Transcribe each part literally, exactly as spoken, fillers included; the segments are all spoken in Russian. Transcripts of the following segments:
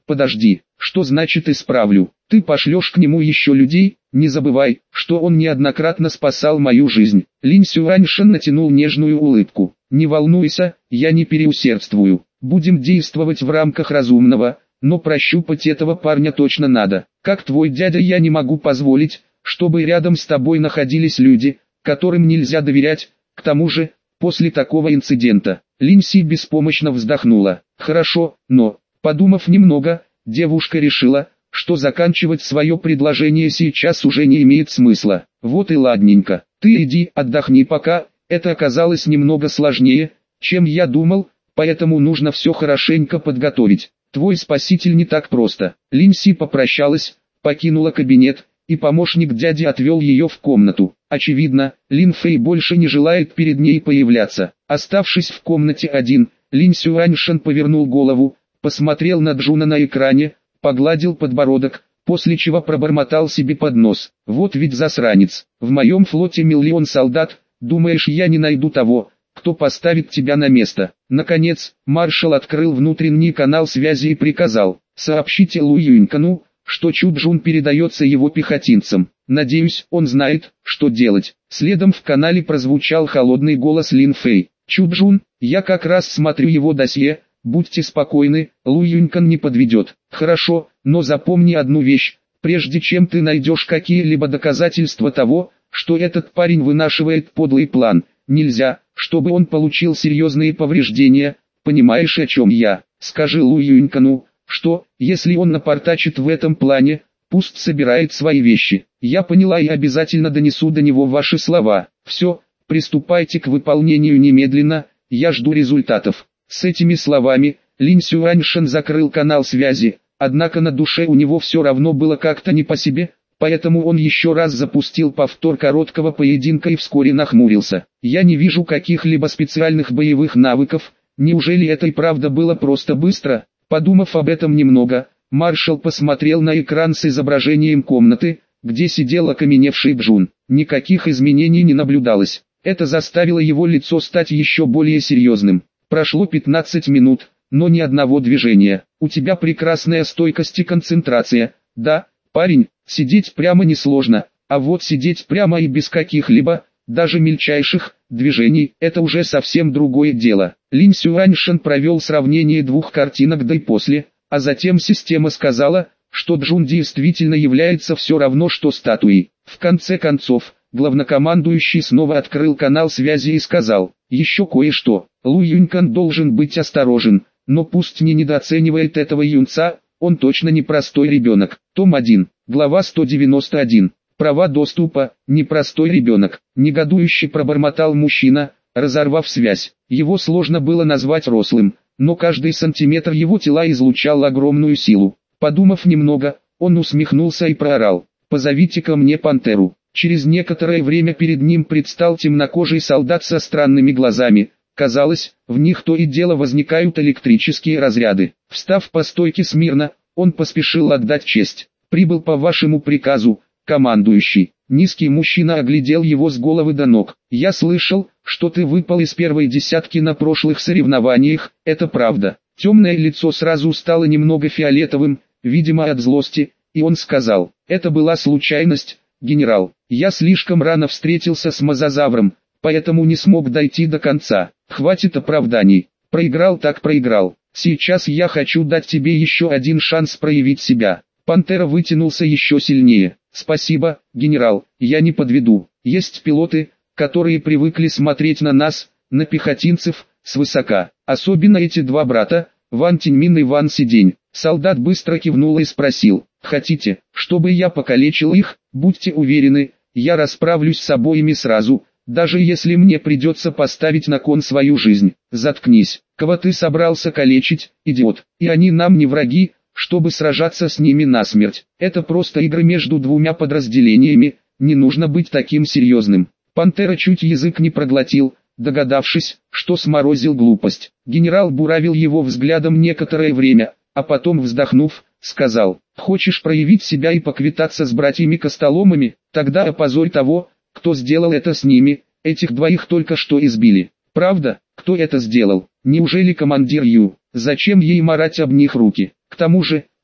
Подожди, что значит исправлю? Ты пошлешь к нему еще людей? Не забывай, что он неоднократно спасал мою жизнь. Линь Сюаньшэн натянул нежную улыбку. Не волнуйся, я не переусердствую. Будем действовать в рамках разумного, но прощупать этого парня точно надо. Как твой дядя, я не могу позволить, чтобы рядом с тобой находились люди, которым нельзя доверять. К тому же, после такого инцидента, Линь Си беспомощно вздохнула. Хорошо, но, подумав немного, девушка решила, что заканчивать свое предложение сейчас уже не имеет смысла. Вот и ладненько, ты иди отдохни пока, это оказалось немного сложнее, чем я думал, поэтому нужно все хорошенько подготовить. Твой спаситель не так просто. Линь Си попрощалась, покинула кабинет, и помощник дяди отвел ее в комнату. Очевидно, Лин Фэй больше не желает перед ней появляться. Оставшись в комнате один, Линь Сюаньшэн повернул голову, посмотрел на Джуна на экране, погладил подбородок, после чего пробормотал себе под нос. Вот ведь засранец, в моем флоте миллион солдат, думаешь, я не найду того, кто поставит тебя на место? Наконец, маршал открыл внутренний канал связи и приказал: сообщите Лу Юнькану, что Чу Джун передается его пехотинцам. Надеюсь, он знает, что делать. Следом в канале прозвучал холодный голос Лин Фэй. Чу Джун, я как раз смотрю его досье, будьте спокойны, Лу Юнькан не подведет. Хорошо, но запомни одну вещь, прежде чем ты найдешь какие-либо доказательства того, что этот парень вынашивает подлый план, нельзя, чтобы он получил серьезные повреждения, понимаешь, о чем я? Скажи Лу Юнькану, что, если он напортачит в этом плане, пусть собирает свои вещи. Я поняла и обязательно донесу до него ваши слова. Все, приступайте к выполнению немедленно, я жду результатов. С этими словами, Линь Сюаньшэн закрыл канал связи, однако на душе у него все равно было как-то не по себе, поэтому он еще раз запустил повтор короткого поединка и вскоре нахмурился. Я не вижу каких-либо специальных боевых навыков, неужели это и правда было просто быстро? Подумав об этом немного, маршал посмотрел на экран с изображением комнаты, где сидел окаменевший Джун. Никаких изменений не наблюдалось. Это заставило его лицо стать еще более серьезным. Прошло пятнадцать минут, но ни одного движения. У тебя прекрасная стойкость и концентрация. Да, парень, сидеть прямо несложно, а вот сидеть прямо и без каких-либо, даже мельчайших, движений, это уже совсем другое дело. Линь Сюаньшэн провел сравнение двух картинок до и после, а затем система сказала, что Джун действительно является все равно что статуей. В конце концов, главнокомандующий снова открыл канал связи и сказал: еще кое-что, Лу Юнькан должен быть осторожен, но пусть не недооценивает этого юнца, он точно не простой ребенок. Том один, глава сто девяносто один. Права доступа, непростой ребенок, негодующе пробормотал мужчина, разорвав связь. Его сложно было назвать рослым, но каждый сантиметр его тела излучал огромную силу. Подумав немного, он усмехнулся и проорал: позовите ко мне пантеру. Через некоторое время перед ним предстал темнокожий солдат со странными глазами. Казалось, в них то и дело возникают электрические разряды. Встав по стойке смирно, он поспешил отдать честь. Прибыл по вашему приказу, командующий. Низкий мужчина оглядел его с головы до ног. Я слышал, что ты выпал из первой десятки на прошлых соревнованиях, это правда. Темное лицо сразу стало немного фиолетовым, видимо от злости, и он сказал: это была случайность, генерал. Я слишком рано встретился с мозазавром, поэтому не смог дойти до конца. Хватит оправданий. Проиграл так проиграл. Сейчас я хочу дать тебе еще один шанс проявить себя. Пантера вытянулся еще сильнее. Спасибо, генерал, я не подведу. Есть пилоты, которые привыкли смотреть на нас, на пехотинцев, свысока. Особенно эти два брата, Ван Тиньмин и Ван Сидень. Солдат быстро кивнул и спросил: хотите, чтобы я покалечил их? Будьте уверены, я расправлюсь с обоими сразу, даже если мне придется поставить на кон свою жизнь. Заткнись, кого ты собрался калечить, идиот? И они нам не враги, чтобы сражаться с ними насмерть. Это просто игры между двумя подразделениями, не нужно быть таким серьезным. Пантера чуть язык не проглотил, догадавшись, что сморозил глупость. Генерал буравил его взглядом некоторое время, а потом, вздохнув, сказал: хочешь проявить себя и поквитаться с братьями-костоломами? Тогда опозорь того, кто сделал это с ними. Этих двоих только что избили. Правда? Кто это сделал? Неужели командир Ю? Зачем ей марать об них руки? К тому же,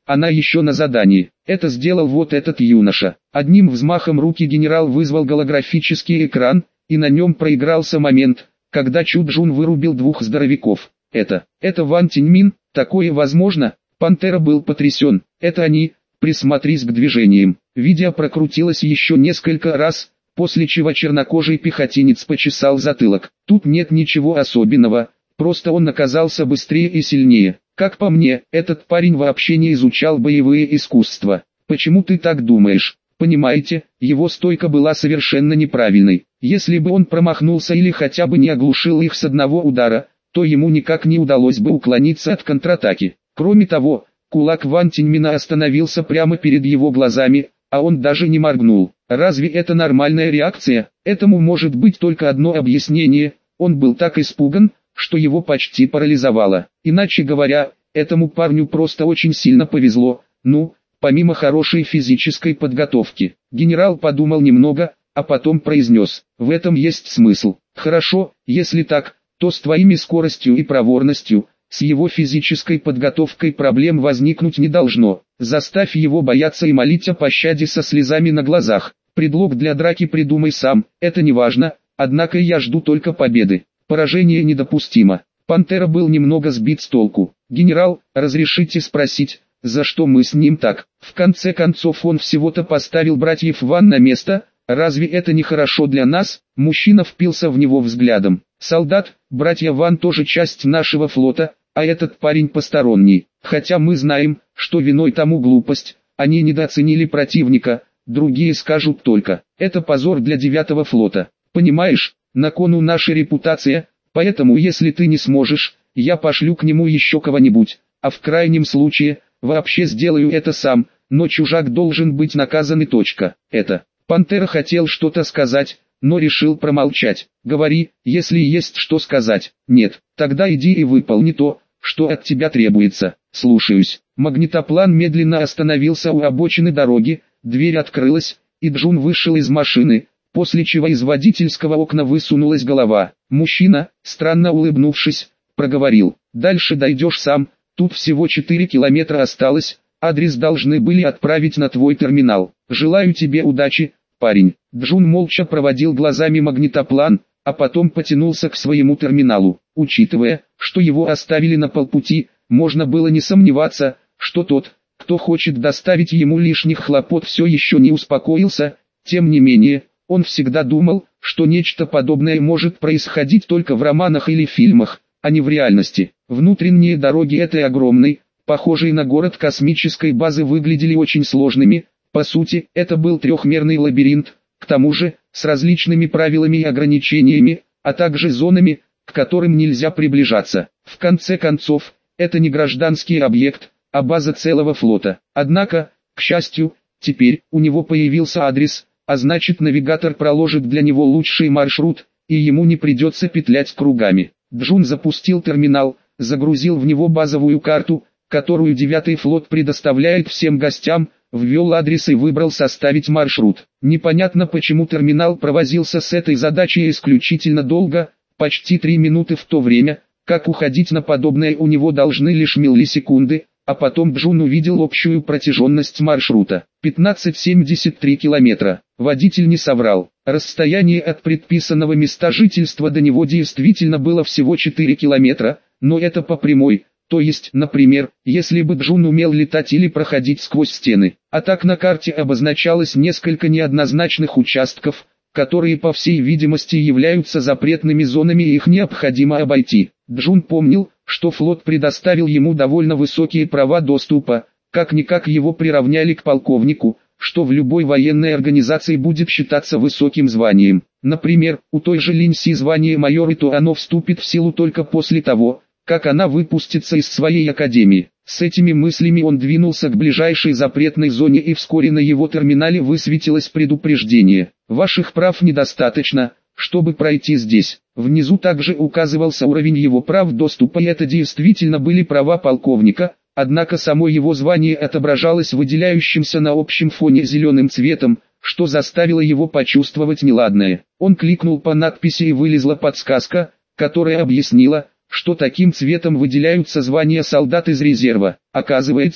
она еще на задании. Это сделал вот этот юноша. Одним взмахом руки генерал вызвал голографический экран, и на нем проигрался момент, когда Чу Джун вырубил двух здоровяков. Это, это Ван Тиньмин, такое возможно? Пантера был потрясен. Это они, присмотрись к движениям. Видео прокрутилось еще несколько раз, после чего чернокожий пехотинец почесал затылок. Тут нет ничего особенного, просто он оказался быстрее и сильнее. Как по мне, этот парень вообще не изучал боевые искусства. Почему ты так думаешь? Понимаете, его стойка была совершенно неправильной. Если бы он промахнулся или хотя бы не оглушил их с одного удара, то ему никак не удалось бы уклониться от контратаки. Кроме того, кулак Ван Тиньмина остановился прямо перед его глазами, а он даже не моргнул. Разве это нормальная реакция? Этому может быть только одно объяснение: он был так испуган, что его почти парализовало. Иначе говоря, этому парню просто очень сильно повезло, ну, помимо хорошей физической подготовки. Генерал подумал немного, а потом произнес: в этом есть смысл. Хорошо, если так, то с твоими скоростью и проворностью, с его физической подготовкой проблем возникнуть не должно. Заставь его бояться и молить о пощаде со слезами на глазах. Предлог для драки придумай сам, это не важно, однако я жду только победы. Поражение недопустимо. Пантера был немного сбит с толку. Генерал, разрешите спросить, за что мы с ним так? В конце концов он всего-то поставил братьев Ван на место, разве это не хорошо для нас? Мужчина впился в него взглядом. Солдат, братья Ван тоже часть нашего флота, а этот парень посторонний. Хотя мы знаем, что виной тому глупость, они недооценили противника, другие скажут только, это позор для девятого флота. Понимаешь, на кону наша репутация, поэтому если ты не сможешь, я пошлю к нему еще кого-нибудь, а в крайнем случае, вообще сделаю это сам, но чужак должен быть наказан и точка. Это, Пантера хотел что-то сказать, но решил промолчать. Говори, если есть что сказать. Нет, тогда иди и выполни то, что от тебя требуется. Слушаюсь. Магнитоплан медленно остановился у обочины дороги, дверь открылась, и Джун вышел из машины, после чего из водительского окна высунулась голова. Мужчина, странно улыбнувшись, проговорил: дальше дойдешь сам, тут всего четыре километра осталось, адрес должны были отправить на твой терминал. Желаю тебе удачи, парень. Джун молча проводил глазами магнитоплан, а потом потянулся к своему терминалу. Учитывая, что его оставили на полпути, можно было не сомневаться, что тот, кто хочет доставить ему лишних хлопот, все еще не успокоился. Тем не менее, он всегда думал, что нечто подобное может происходить только в романах или фильмах, а не в реальности. Внутренние дороги этой огромной, похожей на город космической базы, выглядели очень сложными. По сути, это был трехмерный лабиринт, к тому же, с различными правилами и ограничениями, а также зонами, к которым нельзя приближаться. В конце концов, это не гражданский объект, а база целого флота. Однако, к счастью, теперь у него появился адрес, а значит навигатор проложит для него лучший маршрут, и ему не придется петлять кругами. Джун запустил терминал, загрузил в него базовую карту, которую девятый флот предоставляет всем гостям, ввел адрес и выбрал составить маршрут. Непонятно, почему терминал провозился с этой задачей исключительно долго, почти три минуты, в то время, как уходить на подобное у него должны лишь миллисекунды, а потом Джун увидел общую протяженность маршрута – пятнадцать целых семьдесят три километра. Водитель не соврал. Расстояние от предписанного места жительства до него действительно было всего четыре километра, но это по прямой. То есть, например, если бы Джун умел летать или проходить сквозь стены. А так на карте обозначалось несколько неоднозначных участков, которые по всей видимости являются запретными зонами и их необходимо обойти. Джун помнил, что флот предоставил ему довольно высокие права доступа, как-никак его приравняли к полковнику, что в любой военной организации будет считаться высоким званием. Например, у той же Линси звание майора, то оно вступит в силу только после того, как она выпустится из своей академии. С этими мыслями он двинулся к ближайшей запретной зоне, и вскоре на его терминале высветилось предупреждение: ваших прав недостаточно, чтобы пройти здесь. Внизу также указывался уровень его прав доступа, и это действительно были права полковника, однако само его звание отображалось выделяющимся на общем фоне зеленым цветом, что заставило его почувствовать неладное. Он кликнул по надписи, и вылезла подсказка, которая объяснила, что таким цветом выделяются звания солдат из резерва. Оказывается,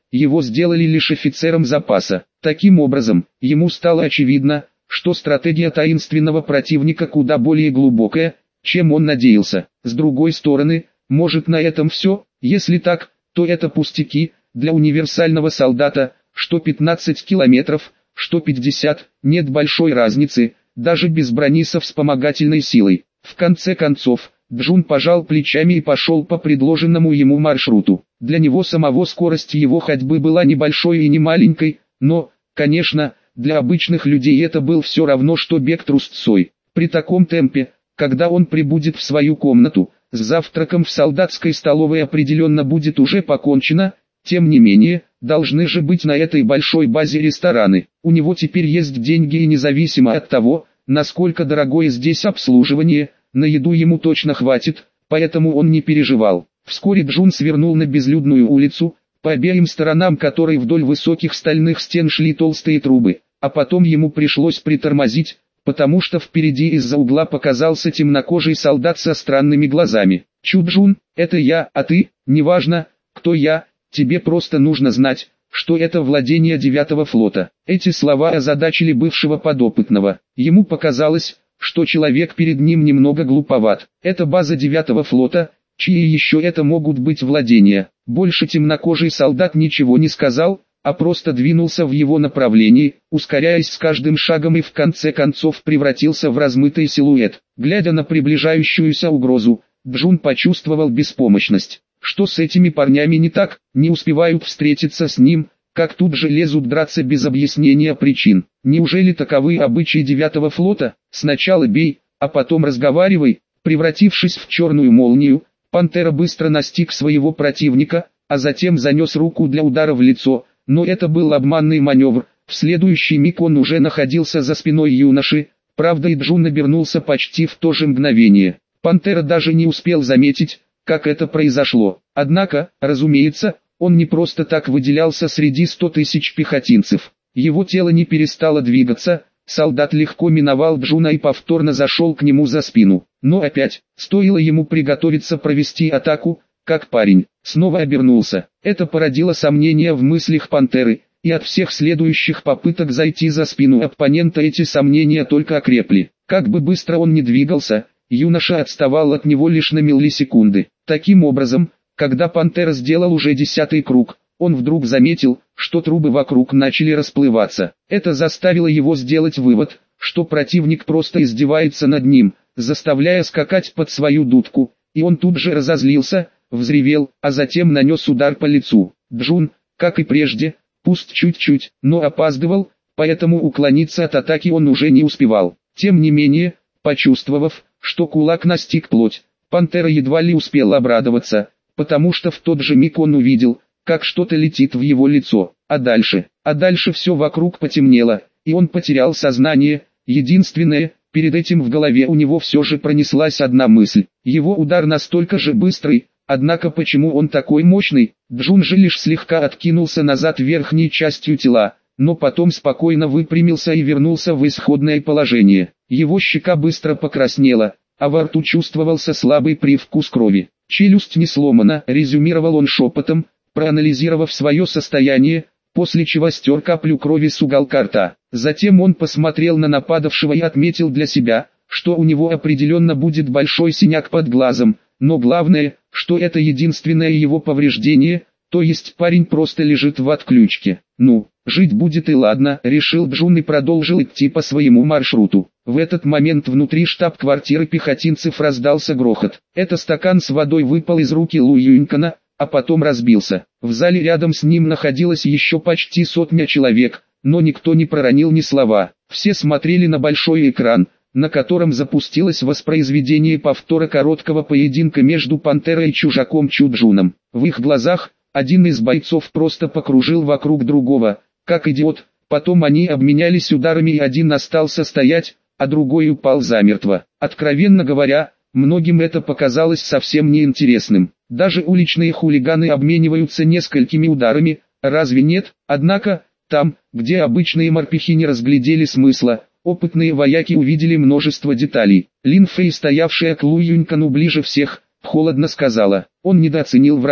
его сделали лишь офицером запаса. Таким образом, ему стало очевидно, что стратегия таинственного противника куда более глубокая, чем он надеялся. С другой стороны, может на этом все? Если так, то это пустяки. Для универсального солдата, что пятнадцать километров, что пятьдесят, нет большой разницы, даже без брони со вспомогательной силой. В конце концов, Джун пожал плечами и пошел по предложенному ему маршруту. Для него самого скорость его ходьбы была небольшой и не маленькой, но, конечно, для обычных людей это был все равно, что бег трусцой. При таком темпе, когда он прибудет в свою комнату, с завтраком в солдатской столовой определенно будет уже покончено. Тем не менее, должны же быть на этой большой базе рестораны. У него теперь есть деньги, и независимо от того, насколько дорогое здесь обслуживание, на еду ему точно хватит, поэтому он не переживал. Вскоре Джун свернул на безлюдную улицу, по обеим сторонам которой вдоль высоких стальных стен шли толстые трубы, а потом ему пришлось притормозить, потому что впереди из-за угла показался темнокожий солдат со странными глазами. «Чу, Джун, это я, а ты, неважно, кто я, тебе просто нужно знать, что это владение девятого флота». Эти слова озадачили бывшего подопытного. Ему показалось, что человек перед ним немного глуповат. Это база девятого флота, чьи еще это могут быть владения. Больше темнокожий солдат ничего не сказал, а просто двинулся в его направлении, ускоряясь с каждым шагом и в конце концов превратился в размытый силуэт. Глядя на приближающуюся угрозу, Джун почувствовал беспомощность. Что с этими парнями не так? Не успевают встретиться с ним, как тут же лезут драться без объяснения причин. Неужели таковы обычаи девятого флота? Сначала бей, а потом разговаривай. Превратившись в черную молнию, Пантера быстро настиг своего противника, а затем занес руку для удара в лицо, но это был обманный маневр. В следующий миг он уже находился за спиной юноши, правда и Джун обернулся почти в то же мгновение. Пантера даже не успел заметить, как это произошло. Однако, разумеется, он не просто так выделялся среди ста тысяч пехотинцев. Его тело не перестало двигаться, солдат легко миновал Джуна и повторно зашел к нему за спину. Но опять, стоило ему приготовиться провести атаку, как парень снова обернулся. Это породило сомнения в мыслях Пантеры, и от всех следующих попыток зайти за спину оппонента эти сомнения только окрепли. Как бы быстро он ни двигался, юноша отставал от него лишь на миллисекунды. Таким образом, когда Пантера сделал уже десятый круг, он вдруг заметил, что трубы вокруг начали расплываться. Это заставило его сделать вывод, что противник просто издевается над ним, заставляя скакать под свою дудку, и он тут же разозлился, взревел, а затем нанес удар по лицу. Джун, как и прежде, пусть чуть-чуть, но опаздывал, поэтому уклониться от атаки он уже не успевал. Тем не менее, почувствовав, что кулак настиг плоть, Пантера едва ли успел обрадоваться, потому что в тот же миг он увидел, как что-то летит в его лицо, а дальше, а дальше все вокруг потемнело, и он потерял сознание. Единственное, перед этим в голове у него все же пронеслась одна мысль. Его удар настолько же быстрый, однако почему он такой мощный? Джун же лишь слегка откинулся назад верхней частью тела, но потом спокойно выпрямился и вернулся в исходное положение. Его щека быстро покраснела, а во рту чувствовался слабый привкус крови. «Челюсть не сломана», — резюмировал он шепотом, проанализировав свое состояние, после чего стер каплю крови с уголка рта. Затем он посмотрел на нападавшего и отметил для себя, что у него определенно будет большой синяк под глазом, но главное, что это единственное его повреждение, то есть парень просто лежит в отключке. «Ну, жить будет и ладно», — решил Джун и продолжил идти по своему маршруту. В этот момент внутри штаб-квартиры пехотинцев раздался грохот. Это стакан с водой выпал из руки Лу Юнькана, а потом разбился. В зале рядом с ним находилось еще почти сотня человек, но никто не проронил ни слова. Все смотрели на большой экран, на котором запустилось воспроизведение повтора короткого поединка между Пантерой и чужаком Чу Джуном. В их глазах, один из бойцов просто покружил вокруг другого, как идиот, потом они обменялись ударами и один остался стоять, а другой упал замертво. Откровенно говоря, многим это показалось совсем неинтересным. Даже уличные хулиганы обмениваются несколькими ударами, разве нет? Однако, там, где обычные морпехи не разглядели смысла, опытные вояки увидели множество деталей. Лин Фэй, стоявшая к Лу Юнькану ближе всех, холодно сказала: «Он недооценил врага.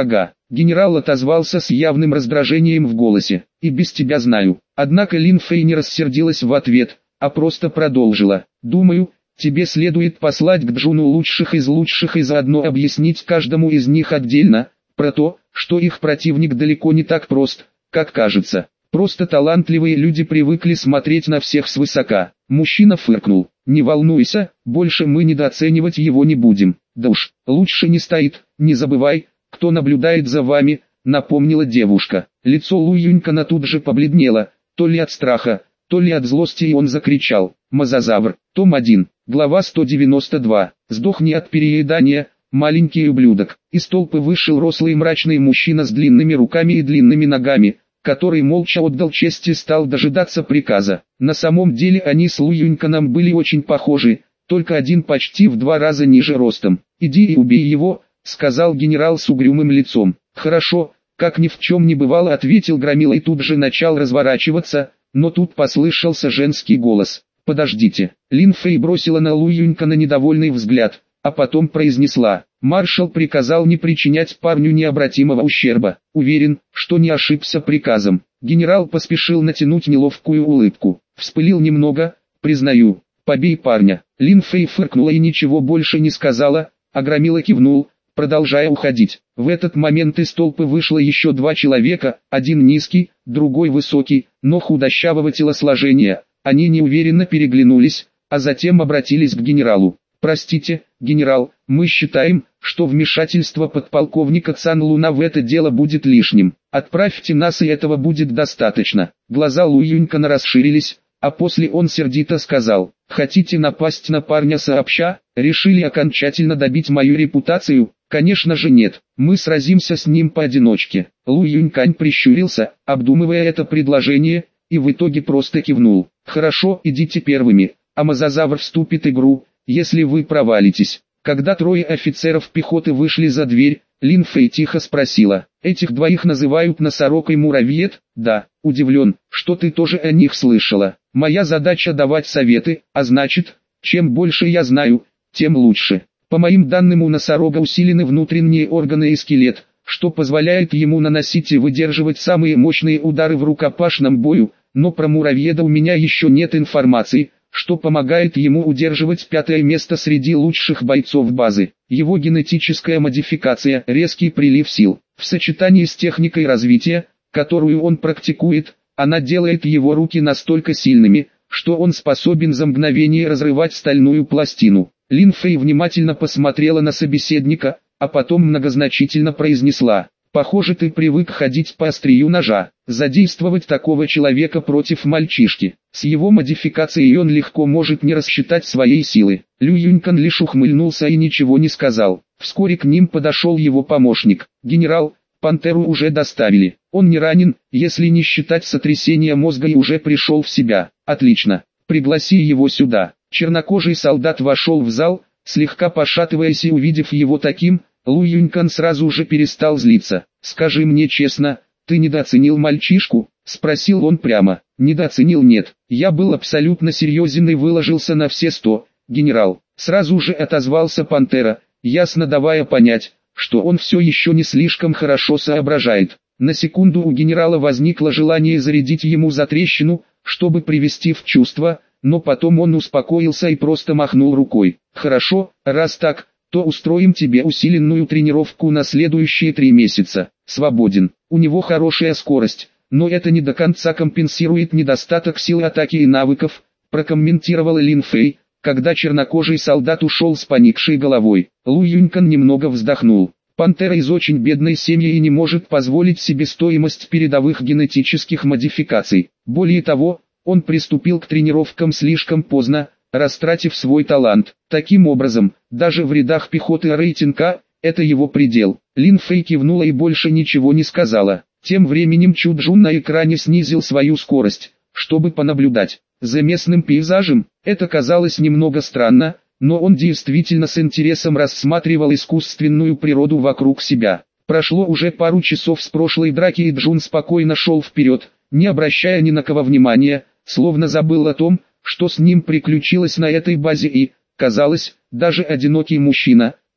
Генерал отозвался с явным раздражением в голосе. «И без тебя знаю». Однако Лин Фэй не рассердилась в ответ, а просто продолжила. «Думаю, тебе следует послать к Джуну лучших из лучших и заодно объяснить каждому из них отдельно, про то, что их противник далеко не так прост, как кажется. Просто талантливые люди привыкли смотреть на всех свысока». Мужчина фыркнул. «Не волнуйся, больше мы недооценивать его не будем. Да уж, лучше не стоит, не забывай, кто наблюдает за вами», напомнила девушка. Лицо Лу Юнькана тут же побледнело, то ли от страха, то ли от злости, и он закричал. «Мозазавр», том один, глава сто девяносто два. «Сдохни от переедания, маленький ублюдок». Из толпы вышел рослый мрачный мужчина с длинными руками и длинными ногами, который молча отдал честь и стал дожидаться приказа. На самом деле они с Лу Юньканом были очень похожи, только один почти в два раза ниже ростом. «Иди и убей его», — сказал генерал с угрюмым лицом. «Хорошо», — как ни в чем не бывало, ответил Громила и тут же начал разворачиваться, но тут послышался женский голос. «Подождите». Лин Фэй бросила на Лу Юнькана недовольный взгляд, а потом произнесла. «Маршал приказал не причинять парню необратимого ущерба. Уверен, что не ошибся приказом». Генерал поспешил натянуть неловкую улыбку. «Вспылил немного, признаю. Побей парня». Лин Фэй фыркнула и ничего больше не сказала, а Громила кивнул, продолжая уходить. В этот момент из толпы вышло еще два человека, один низкий, другой высокий, но худощавого телосложения. Они неуверенно переглянулись, а затем обратились к генералу. «Простите, генерал, мы считаем, что вмешательство подполковника Цан Луна в это дело будет лишним. Отправьте нас, и этого будет достаточно». Глаза Лу Юнькана расширились, а после он сердито сказал: «Хотите напасть на парня сообща? Решили окончательно добить мою репутацию? Конечно же нет, мы сразимся с ним поодиночке». Лу Юнькань прищурился, обдумывая это предложение, и в итоге просто кивнул. «Хорошо, идите первыми, а Мозазавр вступит в игру, если вы провалитесь». Когда трое офицеров пехоты вышли за дверь, Лин Фэй тихо спросила: «Этих двоих называют Носорог и Муравьед?» «Да». «Удивлен, что ты тоже о них слышала. Моя задача давать советы, а значит, чем больше я знаю, тем лучше. По моим данным, у Носорога усилены внутренние органы и скелет, что позволяет ему наносить и выдерживать самые мощные удары в рукопашном бою, но про Муравьеда у меня еще нет информации, что помогает ему удерживать пятое место среди лучших бойцов базы. Его генетическая модификация, резкий прилив сил, в сочетании с техникой развития, которую он практикует, она делает его руки настолько сильными, что он способен за мгновение разрывать стальную пластину». Лин Фэй внимательно посмотрела на собеседника, а потом многозначительно произнесла: «Похоже, ты привык ходить по острию ножа. Задействовать такого человека против мальчишки. С его модификацией он легко может не рассчитать своей силы». Лю Юнькан лишь ухмыльнулся и ничего не сказал. Вскоре к ним подошел его помощник. «Генерал, Пантеру уже доставили. Он не ранен, если не считать сотрясения мозга, и уже пришел в себя». «Отлично. Пригласи его сюда». Чернокожий солдат вошел в зал, слегка пошатываясь, и увидев его таким, Лу Юнькан сразу же перестал злиться. «Скажи мне честно, ты недооценил мальчишку?» — спросил он прямо. «Недооценил, нет. Я был абсолютно серьезен и выложился на все сто, генерал». Сразу же отозвался Пантера, ясно давая понять, что он все еще не слишком хорошо соображает. На секунду у генерала возникло желание зарядить ему за трещину, чтобы привести в чувство, но потом он успокоился и просто махнул рукой. «Хорошо, раз так, то устроим тебе усиленную тренировку на следующие три месяца. Свободен. У него хорошая скорость, но это не до конца компенсирует недостаток силы атаки и навыков», прокомментировала Лин Фэй, когда чернокожий солдат ушел с поникшей головой. Лу Юнькан немного вздохнул. Пантера из очень бедной семьи и не может позволить себе стоимость передовых генетических модификаций. Более того, он приступил к тренировкам слишком поздно, растратив свой талант. Таким образом, даже в рядах пехоты рейтинг А – это его предел. Лин Фэй кивнула и больше ничего не сказала. Тем временем Чу Джун на экране снизил свою скорость, чтобы понаблюдать за местным пейзажем. Это казалось немного странно, но он действительно с интересом рассматривал искусственную природу вокруг себя. Прошло уже пару часов с прошлой драки, и Джун спокойно шел вперед, не обращая ни на кого внимания, словно забыл о том, что с ним приключилось на этой базе, и, казалось, даже одинокий мужчина,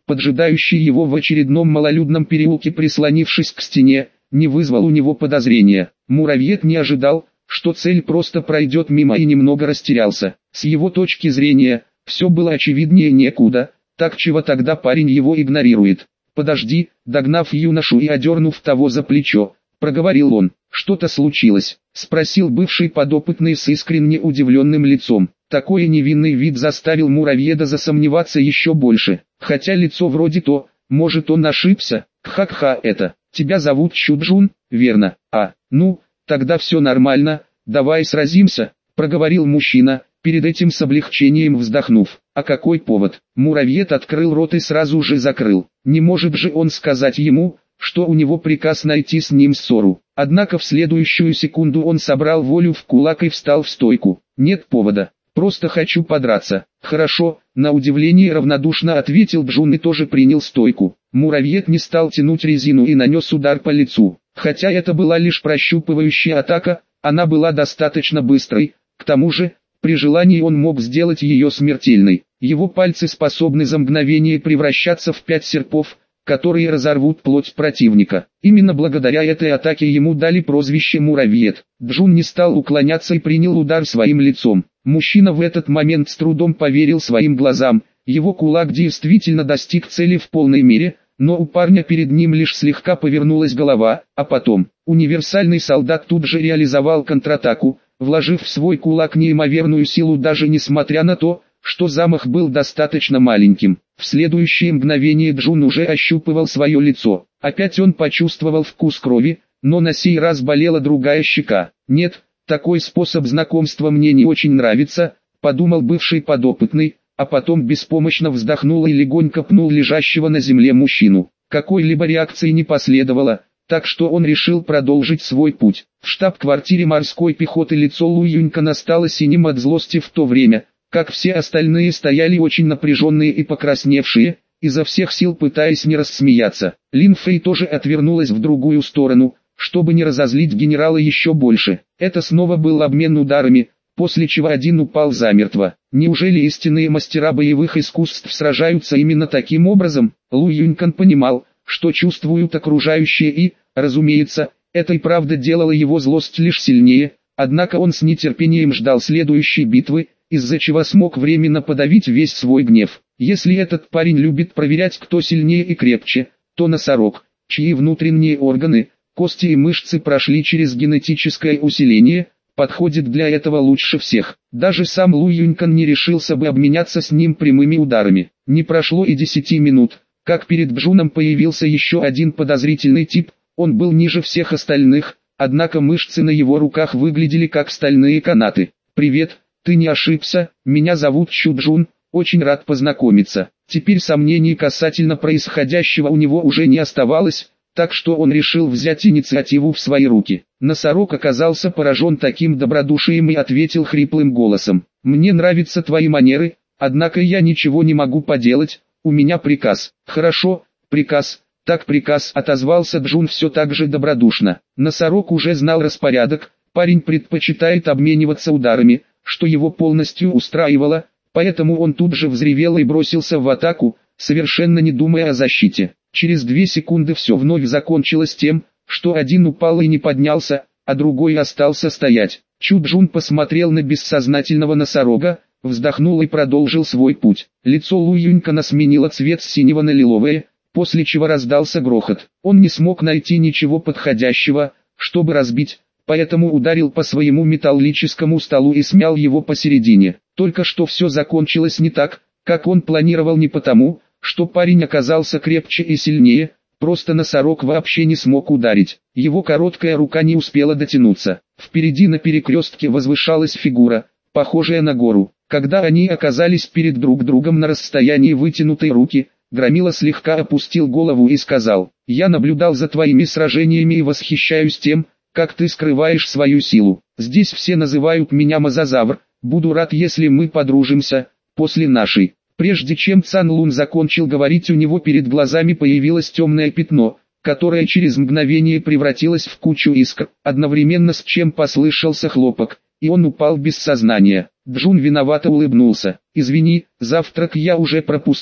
поджидающий его в очередном малолюдном переулке, прислонившись к стене, не вызвал у него подозрения. Муравьед не ожидал, что цель просто пройдет мимо, и немного растерялся. С его точки зрения, все было очевиднее некуда, так чего тогда парень его игнорирует? «Подожди», догнав юношу и одернув того за плечо, проговорил он. «Что-то случилось?» — спросил бывший подопытный с искренне удивленным лицом. Такой невинный вид заставил Муравьеда засомневаться еще больше. Хотя лицо вроде то, может, он ошибся? Кха-кха, это, тебя зовут Чуджун, верно? А, ну, тогда все нормально, давай сразимся, проговорил мужчина, перед этим с облегчением вздохнув. А какой повод? Муравьед открыл рот и сразу же закрыл. Не может же он сказать ему, что у него приказ найти с ним ссору. Однако в следующую секунду он собрал волю в кулак и встал в стойку. Нет повода. Просто хочу подраться. Хорошо, на удивление равнодушно ответил Джун и тоже принял стойку. Муравьед не стал тянуть резину и нанес удар по лицу. Хотя это была лишь прощупывающая атака, она была достаточно быстрой. К тому же, при желании он мог сделать ее смертельной. Его пальцы способны за мгновение превращаться в пять серпов, которые разорвут плоть противника. Именно благодаря этой атаке ему дали прозвище «Муравьед». Джун не стал уклоняться и принял удар своим лицом. Мужчина в этот момент с трудом поверил своим глазам. Его кулак действительно достиг цели в полной мере, но у парня перед ним лишь слегка повернулась голова, а потом универсальный солдат тут же реализовал контратаку, вложив в свой кулак неимоверную силу, даже несмотря на то, что замах был достаточно маленьким. В следующее мгновение Джун уже ощупывал свое лицо. Опять он почувствовал вкус крови, но на сей раз болела другая щека. «Нет, такой способ знакомства мне не очень нравится», — подумал бывший подопытный, а потом беспомощно вздохнул и легонько пнул лежащего на земле мужчину. Какой-либо реакции не последовало, так что он решил продолжить свой путь. В штаб-квартире морской пехоты лицо Лу Юнькана стало синим от злости в то время, как все остальные стояли очень напряженные и покрасневшие, изо всех сил пытаясь не рассмеяться. Лин Фэй тоже отвернулась в другую сторону, чтобы не разозлить генерала еще больше. Это снова был обмен ударами, после чего один упал замертво. Неужели истинные мастера боевых искусств сражаются именно таким образом? Лу Юнькан понимал, что чувствуют окружающие, и, разумеется, это и правда делало его злость лишь сильнее, однако он с нетерпением ждал следующей битвы, из-за чего смог временно подавить весь свой гнев. Если этот парень любит проверять, кто сильнее и крепче, то носорог, чьи внутренние органы, кости и мышцы прошли через генетическое усиление, подходит для этого лучше всех. Даже сам Лу Юнькан не решился бы обменяться с ним прямыми ударами. Не прошло и десяти минут, как перед Джуном появился еще один подозрительный тип. Он был ниже всех остальных, однако мышцы на его руках выглядели как стальные канаты. «Привет, ты не ошибся, меня зовут Чуджун, очень рад познакомиться». Теперь сомнений касательно происходящего у него уже не оставалось, так что он решил взять инициативу в свои руки. Носорог оказался поражен таким добродушием и ответил хриплым голосом: «Мне нравятся твои манеры, однако я ничего не могу поделать, у меня приказ». «Хорошо, приказ, так приказ», — отозвался Джун все так же добродушно. Носорог уже знал распорядок, парень предпочитает обмениваться ударами, что его полностью устраивало, поэтому он тут же взревел и бросился в атаку, совершенно не думая о защите. Через две секунды все вновь закончилось тем, что один упал и не поднялся, а другой остался стоять. Чуджун посмотрел на бессознательного носорога, вздохнул и продолжил свой путь. Лицо Лу Юнькана сменило цвет с синего на лиловое, после чего раздался грохот. Он не смог найти ничего подходящего, чтобы разбить, поэтому ударил по своему металлическому столу и смял его посередине. Только что все закончилось не так, как он планировал, не потому, что парень оказался крепче и сильнее, просто носорог вообще не смог ударить. Его короткая рука не успела дотянуться. Впереди на перекрестке возвышалась фигура, похожая на гору. Когда они оказались перед друг другом на расстоянии вытянутой руки, Громила слегка опустил голову и сказал: «Я наблюдал за твоими сражениями и восхищаюсь тем, как ты скрываешь свою силу. Здесь все называют меня Мозазавр, буду рад, если мы подружимся, после нашей». Прежде чем Цан Лун закончил говорить, у него перед глазами появилось темное пятно, которое через мгновение превратилось в кучу искр, одновременно с чем послышался хлопок, и он упал без сознания. Джун виновато улыбнулся. «Извини, завтрак я уже пропустил,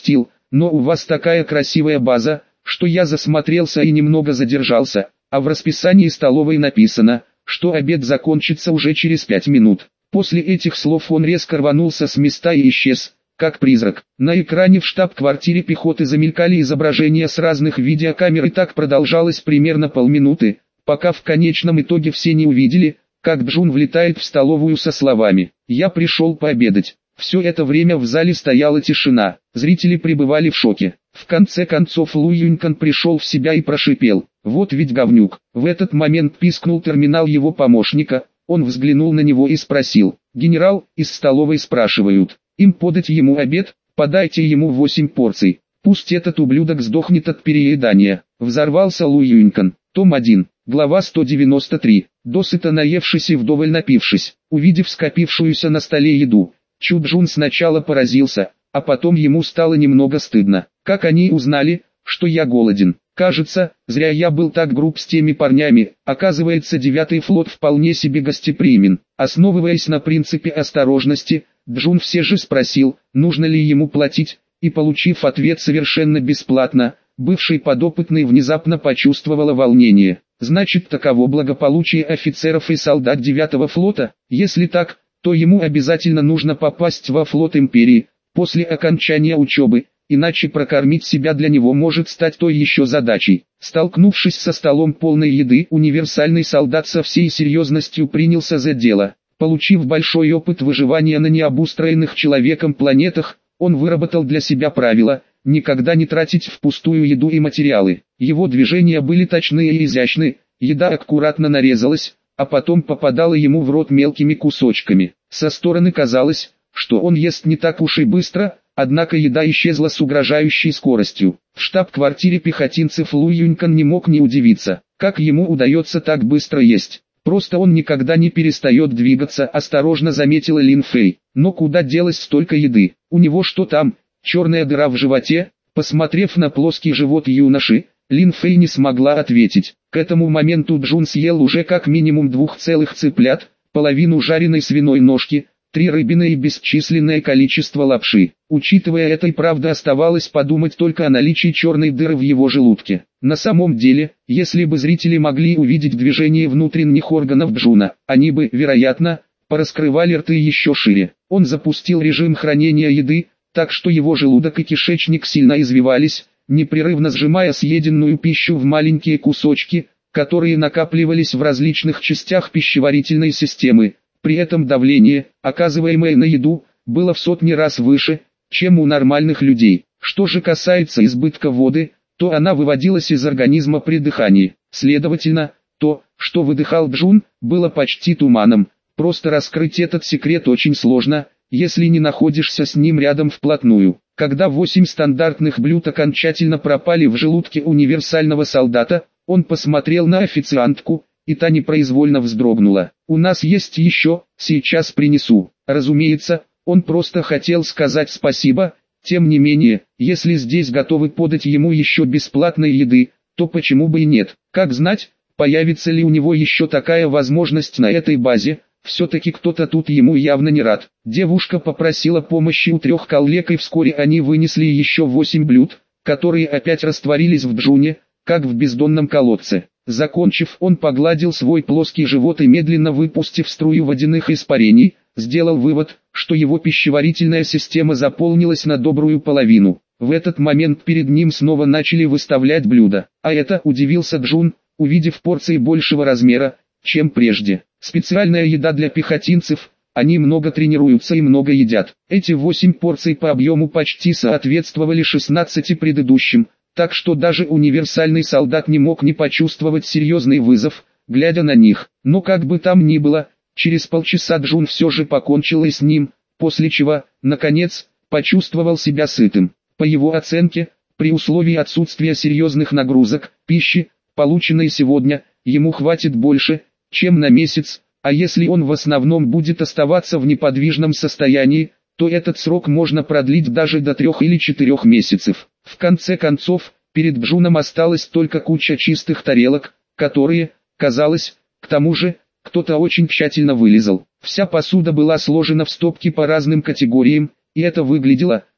но у вас такая красивая база, что я засмотрелся и немного задержался, а в расписании столовой написано, что обед закончится уже через пять минут. После этих слов он резко рванулся с места и исчез, как призрак. На экране в штаб-квартире пехоты замелькали изображения с разных видеокамер, и так продолжалось примерно полминуты, пока в конечном итоге все не увидели, как Джун влетает в столовую со словами «Я пришел пообедать». Все это время в зале стояла тишина, зрители пребывали в шоке. В конце концов Лу Юнькан пришел в себя и прошипел: «Вот ведь говнюк». В этот момент пискнул терминал его помощника, он взглянул на него и спросил: «Генерал, из столовой спрашивают, им подать ему обед? Подайте ему восемь порций, пусть этот ублюдок сдохнет от переедания». Взорвался Лу Юнькан. Том один, глава сто девяносто три. Досыта наевшись и вдоволь напившись, увидев скопившуюся на столе еду, Чу Джун сначала поразился, а потом ему стало немного стыдно. Как они узнали, что я голоден? Кажется, зря я был так груб с теми парнями. Оказывается, девятый флот вполне себе гостеприимен. Основываясь на принципе осторожности, Джун все же спросил, нужно ли ему платить, и получив ответ совершенно бесплатно, бывший подопытный внезапно почувствовала волнение. Значит, таково благополучие офицеров и солдат девятого флота? Если так, то ему обязательно нужно попасть во флот империи, после окончания учебы, иначе прокормить себя для него может стать той еще задачей. Столкнувшись со столом полной еды, универсальный солдат со всей серьезностью принялся за дело. Получив большой опыт выживания на необустроенных человеком планетах, он выработал для себя правило – никогда не тратить впустую еду и материалы. Его движения были точны и изящны, еда аккуратно нарезалась, а потом попадала ему в рот мелкими кусочками. Со стороны казалось, что он ест не так уж и быстро, однако еда исчезла с угрожающей скоростью. В штаб-квартире пехотинцев Лу Юнькан не мог не удивиться, как ему удается так быстро есть. Просто он никогда не перестает двигаться, осторожно заметила Лин Фэй. Но куда делось столько еды? У него что там, черная дыра в животе? Посмотрев на плоский живот юноши, Лин Фэй не смогла ответить. К этому моменту Джун съел уже как минимум двух целых цыплят, половину жареной свиной ножки, три рыбины и бесчисленное количество лапши. Учитывая это, и правда оставалось подумать только о наличии черной дыры в его желудке. На самом деле, если бы зрители могли увидеть движение внутренних органов Джуна, они бы, вероятно, пораскрывали рты еще шире. Он запустил режим хранения еды, так что его желудок и кишечник сильно извивались, непрерывно сжимая съеденную пищу в маленькие кусочки, которые накапливались в различных частях пищеварительной системы. При этом давление, оказываемое на еду, было в сотни раз выше, чем у нормальных людей. Что же касается избытка воды, то она выводилась из организма при дыхании. Следовательно, то, что выдыхал Джун, было почти туманом. Просто раскрыть этот секрет очень сложно, если не находишься с ним рядом вплотную. Когда восемь стандартных блюд окончательно пропали в желудке универсального солдата, он посмотрел на официантку, и та непроизвольно вздрогнула. «У нас есть еще, сейчас принесу». Разумеется, он просто хотел сказать спасибо, тем не менее, если здесь готовы подать ему еще бесплатной еды, то почему бы и нет? Как знать, появится ли у него еще такая возможность на этой базе. Все-таки кто-то тут ему явно не рад. Девушка попросила помощи у трех коллег, и вскоре они вынесли еще восемь блюд, которые опять растворились в Джуне, как в бездонном колодце. Закончив, он погладил свой плоский живот и, медленно выпустив струю водяных испарений, сделал вывод, что его пищеварительная система заполнилась на добрую половину. В этот момент перед ним снова начали выставлять блюда. А это, удивился Джун, увидев порции большего размера, чем прежде. Специальная еда для пехотинцев, они много тренируются и много едят. Эти восемь порций по объему почти соответствовали шестнадцати предыдущим, так что даже универсальный солдат не мог не почувствовать серьезный вызов, глядя на них. Но как бы там ни было, через полчаса Джун все же покончил и с ним, после чего, наконец, почувствовал себя сытым. По его оценке, при условии отсутствия серьезных нагрузок, пищи, полученной сегодня, ему хватит больше, чем на месяц, а если он в основном будет оставаться в неподвижном состоянии, то этот срок можно продлить даже до трех или четырех месяцев. В конце концов, перед Джуном осталась только куча чистых тарелок, которые, казалось, к тому же, кто-то очень тщательно вылизал. Вся посуда была сложена в стопки по разным категориям, и это выглядело,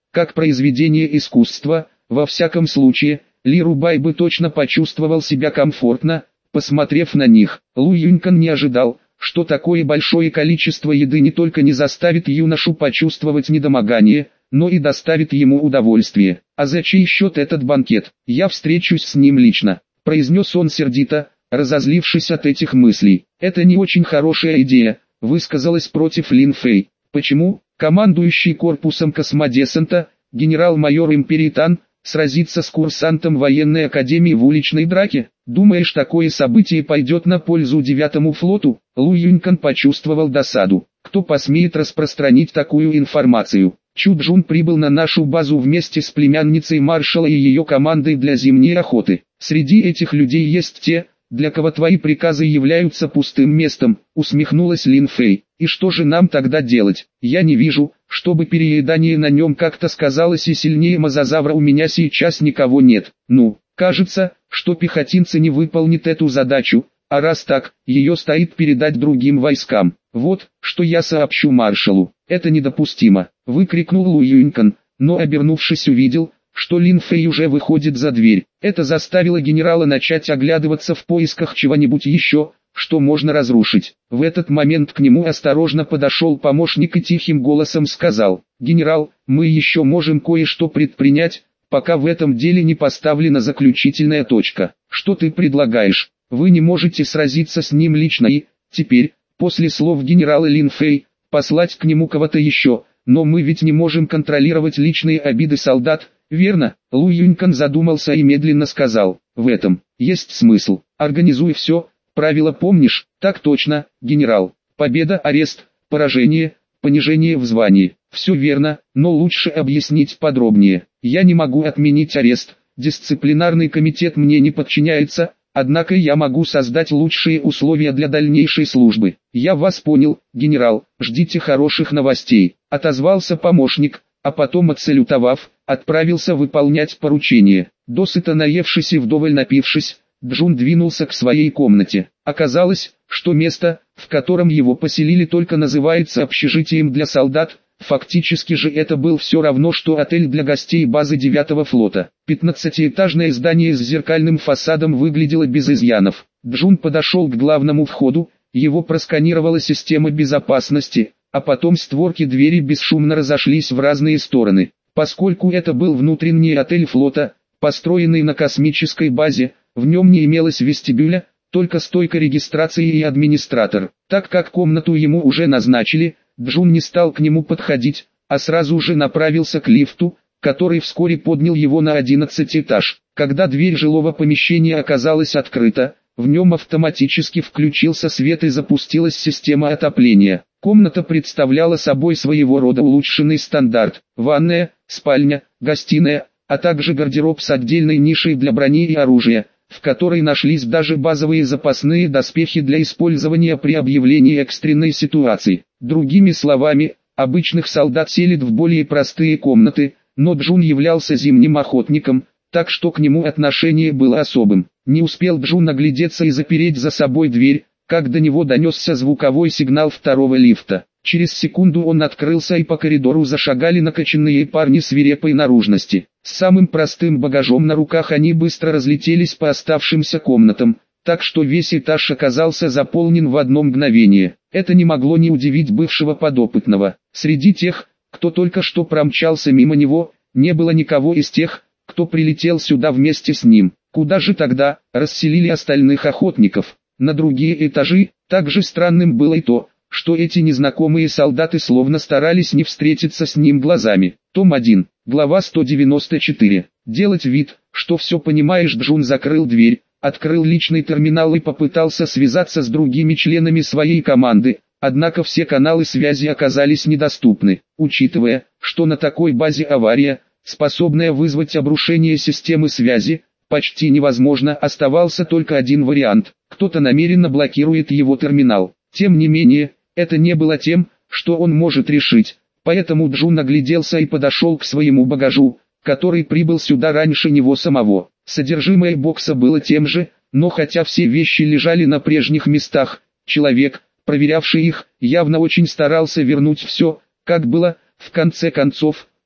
как произведение искусства. Во всяком случае, Ли Рубай бы точно почувствовал себя комфортно, посмотрев на них. Лу Юнькан не ожидал, что такое большое количество еды не только не заставит юношу почувствовать недомогание, но и доставит ему удовольствие. «А за чей счет этот банкет? Я встречусь с ним лично», — произнес он сердито, разозлившись от этих мыслей. «Это не очень хорошая идея», — высказалась против Лин Фэй. «Почему?» Командующий корпусом космодесанта, генерал-майор Империи Тан, сразиться с курсантом военной академии в уличной драке? Думаешь, такое событие пойдет на пользу девятому флоту? Лу Юнькан почувствовал досаду. Кто посмеет распространить такую информацию? Чу Джун прибыл на нашу базу вместе с племянницей маршала и ее командой для зимней охоты. Среди этих людей есть те, для кого твои приказы являются пустым местом, усмехнулась Лин Фэй. И что же нам тогда делать? Я не вижу, чтобы переедание на нем как-то сказалось, и сильнее мозазавра у меня сейчас никого нет. Ну, кажется, что пехотинцы не выполнят эту задачу, а раз так, ее стоит передать другим войскам. Вот, что я сообщу маршалу. Это недопустимо, выкрикнул Лу Юнькан, но обернувшись увидел, что Лин Фэй уже выходит за дверь. Это заставило генерала начать оглядываться в поисках чего-нибудь еще, что можно разрушить. В этот момент к нему осторожно подошел помощник и тихим голосом сказал: «Генерал, мы еще можем кое-что предпринять, пока в этом деле не поставлена заключительная точка. Что ты предлагаешь? Вы не можете сразиться с ним лично и, теперь, после слов генерала Лин Фэй, послать к нему кого-то еще, но мы ведь не можем контролировать личные обиды солдат, верно?» Лу Юнькан задумался и медленно сказал: «В этом есть смысл. Организуй все. Правила помнишь?» «Так точно, генерал. Победа, арест, поражение, понижение в звании». «Все верно, но лучше объяснить подробнее. Я не могу отменить арест, дисциплинарный комитет мне не подчиняется, однако я могу создать лучшие условия для дальнейшей службы». «Я вас понял, генерал, ждите хороших новостей», — отозвался помощник, а потом, отсалютовав, отправился выполнять поручение. Досыта наевшись и вдоволь напившись, Джун двинулся к своей комнате. Оказалось, что место, в котором его поселили, только называется общежитием для солдат, фактически же это был все равно, что отель для гостей базы девятого флота. Пятнадцатиэтажное здание с зеркальным фасадом выглядело без изъянов. Джун подошел к главному входу, его просканировала система безопасности, а потом створки двери бесшумно разошлись в разные стороны. Поскольку это был внутренний отель флота, построенный на космической базе, в нем не имелось вестибюля, только стойка регистрации и администратор. Так как комнату ему уже назначили, Джун не стал к нему подходить, а сразу же направился к лифту, который вскоре поднял его на одиннадцатый этаж. Когда дверь жилого помещения оказалась открыта, в нем автоматически включился свет и запустилась система отопления. Комната представляла собой своего рода улучшенный стандарт: ванная, спальня, гостиная, а также гардероб с отдельной нишей для брони и оружия, в которой нашлись даже базовые запасные доспехи для использования при объявлении экстренной ситуации. Другими словами, обычных солдат селят в более простые комнаты, но Джун являлся зимним охотником, так что к нему отношение было особым. Не успел Джун оглядеться и запереть за собой дверь, как до него донесся звуковой сигнал второго лифта. Через секунду он открылся, и по коридору зашагали накачанные парни свирепой наружности. С самым простым багажом на руках они быстро разлетелись по оставшимся комнатам, так что весь этаж оказался заполнен в одно мгновение. Это не могло не удивить бывшего подопытного. Среди тех, кто только что промчался мимо него, не было никого из тех, кто прилетел сюда вместе с ним. Куда же тогда расселили остальных охотников? На другие этажи. Также странным было и то, что эти незнакомые солдаты словно старались не встретиться с ним глазами. Том один, глава сто девяносто четыре. Делать вид, что все понимаешь. Джун закрыл дверь, открыл личный терминал и попытался связаться с другими членами своей команды, однако все каналы связи оказались недоступны. Учитывая, что на такой базе авария, способная вызвать обрушение системы связи, почти невозможно, оставался только один вариант: кто-то намеренно блокирует его терминал. Тем не менее, это не было тем, что он может решить, поэтому Джун огляделся и подошел к своему багажу, который прибыл сюда раньше него самого. Содержимое бокса было тем же, но хотя все вещи лежали на прежних местах, человек, проверявший их, явно очень старался вернуть все, как было. В конце концов,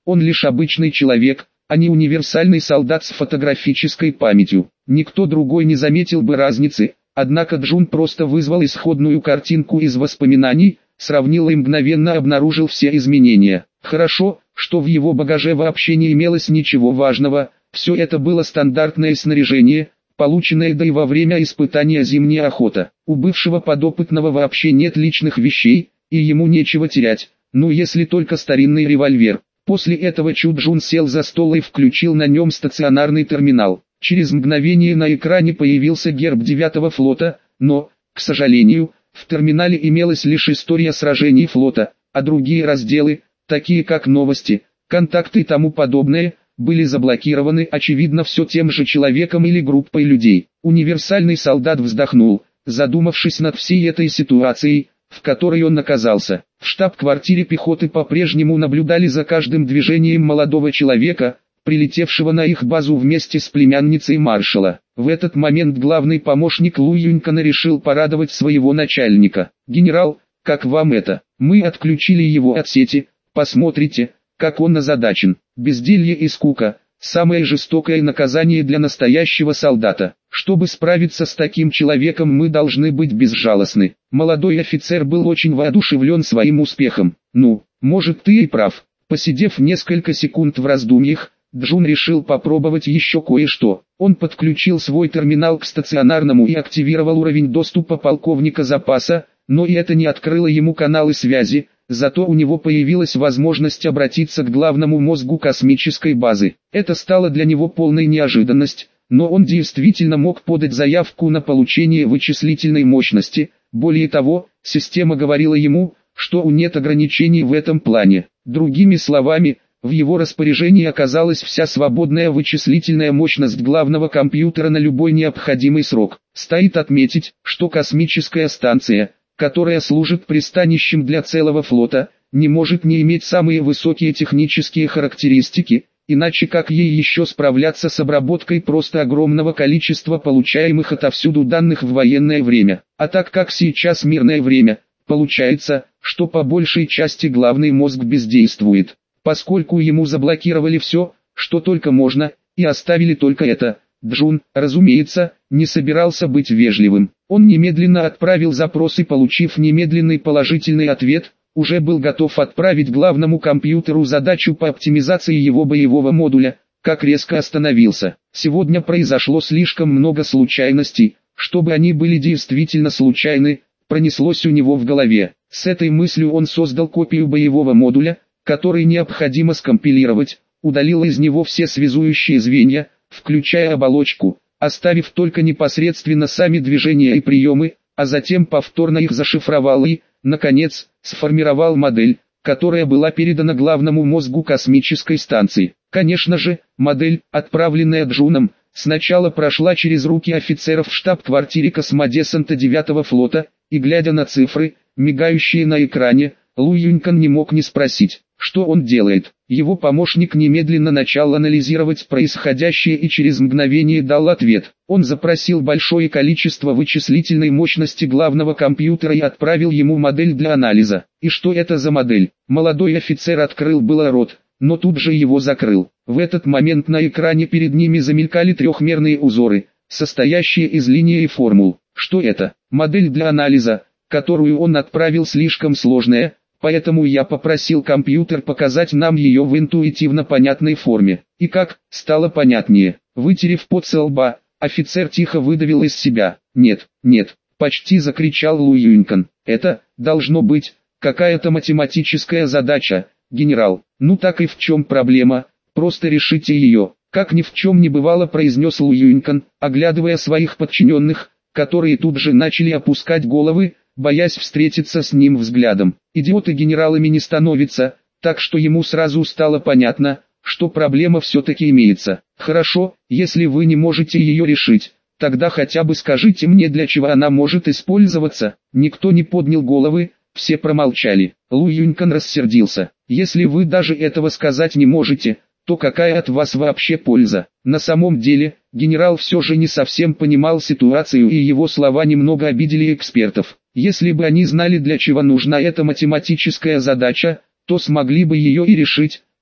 он лишь обычный человек, а не универсальный солдат с фотографической памятью. Никто другой не заметил бы разницы, однако Джун просто вызвал исходную картинку из воспоминаний, сравнил и мгновенно обнаружил все изменения. Хорошо, что в его багаже вообще не имелось ничего важного, все это было стандартное снаряжение, полученное да и во время испытания зимняя охота. У бывшего подопытного вообще нет личных вещей, и ему нечего терять, ну если только старинный револьвер. После этого Чу Джун сел за стол и включил на нем стационарный терминал. Через мгновение на экране появился герб девятого флота, но, к сожалению, в терминале имелась лишь история сражений флота, а другие разделы, такие как новости, контакты и тому подобное, были заблокированы, очевидно, все тем же человеком или группой людей. Универсальный солдат вздохнул, задумавшись над всей этой ситуацией, в которой он оказался. В штаб-квартире пехоты по-прежнему наблюдали за каждым движением молодого человека, прилетевшего на их базу вместе с племянницей маршала. В этот момент главный помощник Лу Юнькана решил порадовать своего начальника. «Генерал, как вам это? Мы отключили его от сети, посмотрите, как он озадачен. Безделье и скука – самое жестокое наказание для настоящего солдата. Чтобы справиться с таким человеком, мы должны быть безжалостны». Молодой офицер был очень воодушевлен своим успехом. «Ну, может, ты и прав». Посидев несколько секунд в раздумьях, Джун решил попробовать еще кое-что. Он подключил свой терминал к стационарному и активировал уровень доступа полковника запаса, но и это не открыло ему каналы связи, зато у него появилась возможность обратиться к главному мозгу космической базы. Это стало для него полной неожиданностью, но он действительно мог подать заявку на получение вычислительной мощности. Более того, система говорила ему, что у нет ограничений в этом плане. Другими словами, в его распоряжении оказалась вся свободная вычислительная мощность главного компьютера на любой необходимый срок. Стоит отметить, что космическая станция, которая служит пристанищем для целого флота, не может не иметь самые высокие технические характеристики, иначе как ей еще справляться с обработкой просто огромного количества получаемых отовсюду данных в военное время. А так как сейчас мирное время, получается, что по большей части главный мозг бездействует, поскольку ему заблокировали все, что только можно, и оставили только это. Джун, разумеется, не собирался быть вежливым. Он немедленно отправил запрос и, получив немедленный положительный ответ, уже был готов отправить главному компьютеру задачу по оптимизации его боевого модуля, как резко остановился. Сегодня произошло слишком много случайностей, чтобы они были действительно случайны, пронеслось у него в голове. С этой мыслью он создал копию боевого модуля, который необходимо скомпилировать, удалил из него все связующие звенья, включая оболочку, оставив только непосредственно сами движения и приемы, а затем повторно их зашифровал и, наконец, сформировал модель, которая была передана главному мозгу космической станции. Конечно же, модель, отправленная Джуном, сначала прошла через руки офицеров в штаб-квартире космодесанта девятого флота, и глядя на цифры, мигающие на экране, Лу Юнькан не мог не спросить, что он делает. Его помощник немедленно начал анализировать происходящее и через мгновение дал ответ. Он запросил большое количество вычислительной мощности главного компьютера и отправил ему модель для анализа. И что это за модель? Молодой офицер открыл было рот, но тут же его закрыл. В этот момент на экране перед ними замелькали трехмерные узоры, состоящие из линий и формул. Что это? Модель для анализа, которую он отправил, слишком сложная, поэтому я попросил компьютер показать нам ее в интуитивно понятной форме. И как, стало понятнее. Вытерев пот со лба, офицер тихо выдавил из себя: «Нет, нет», почти закричал Лу Юнькан. «Это, должно быть, какая-то математическая задача, генерал». «Ну так и в чем проблема, просто решите ее», как ни в чем не бывало, произнес Лу Юнькан, оглядывая своих подчиненных, которые тут же начали опускать головы, боясь встретиться с ним взглядом. Идиоты генералами не становятся, так что ему сразу стало понятно, что проблема все-таки имеется. «Хорошо, если вы не можете ее решить, тогда хотя бы скажите мне, для чего она может использоваться». Никто не поднял головы, все промолчали. Лу Юнькан рассердился. «Если вы даже этого сказать не можете, то какая от вас вообще польза?» На самом деле, генерал все же не совсем понимал ситуацию, и его слова немного обидели экспертов. Если бы они знали, для чего нужна эта математическая задача, то смогли бы ее и решить,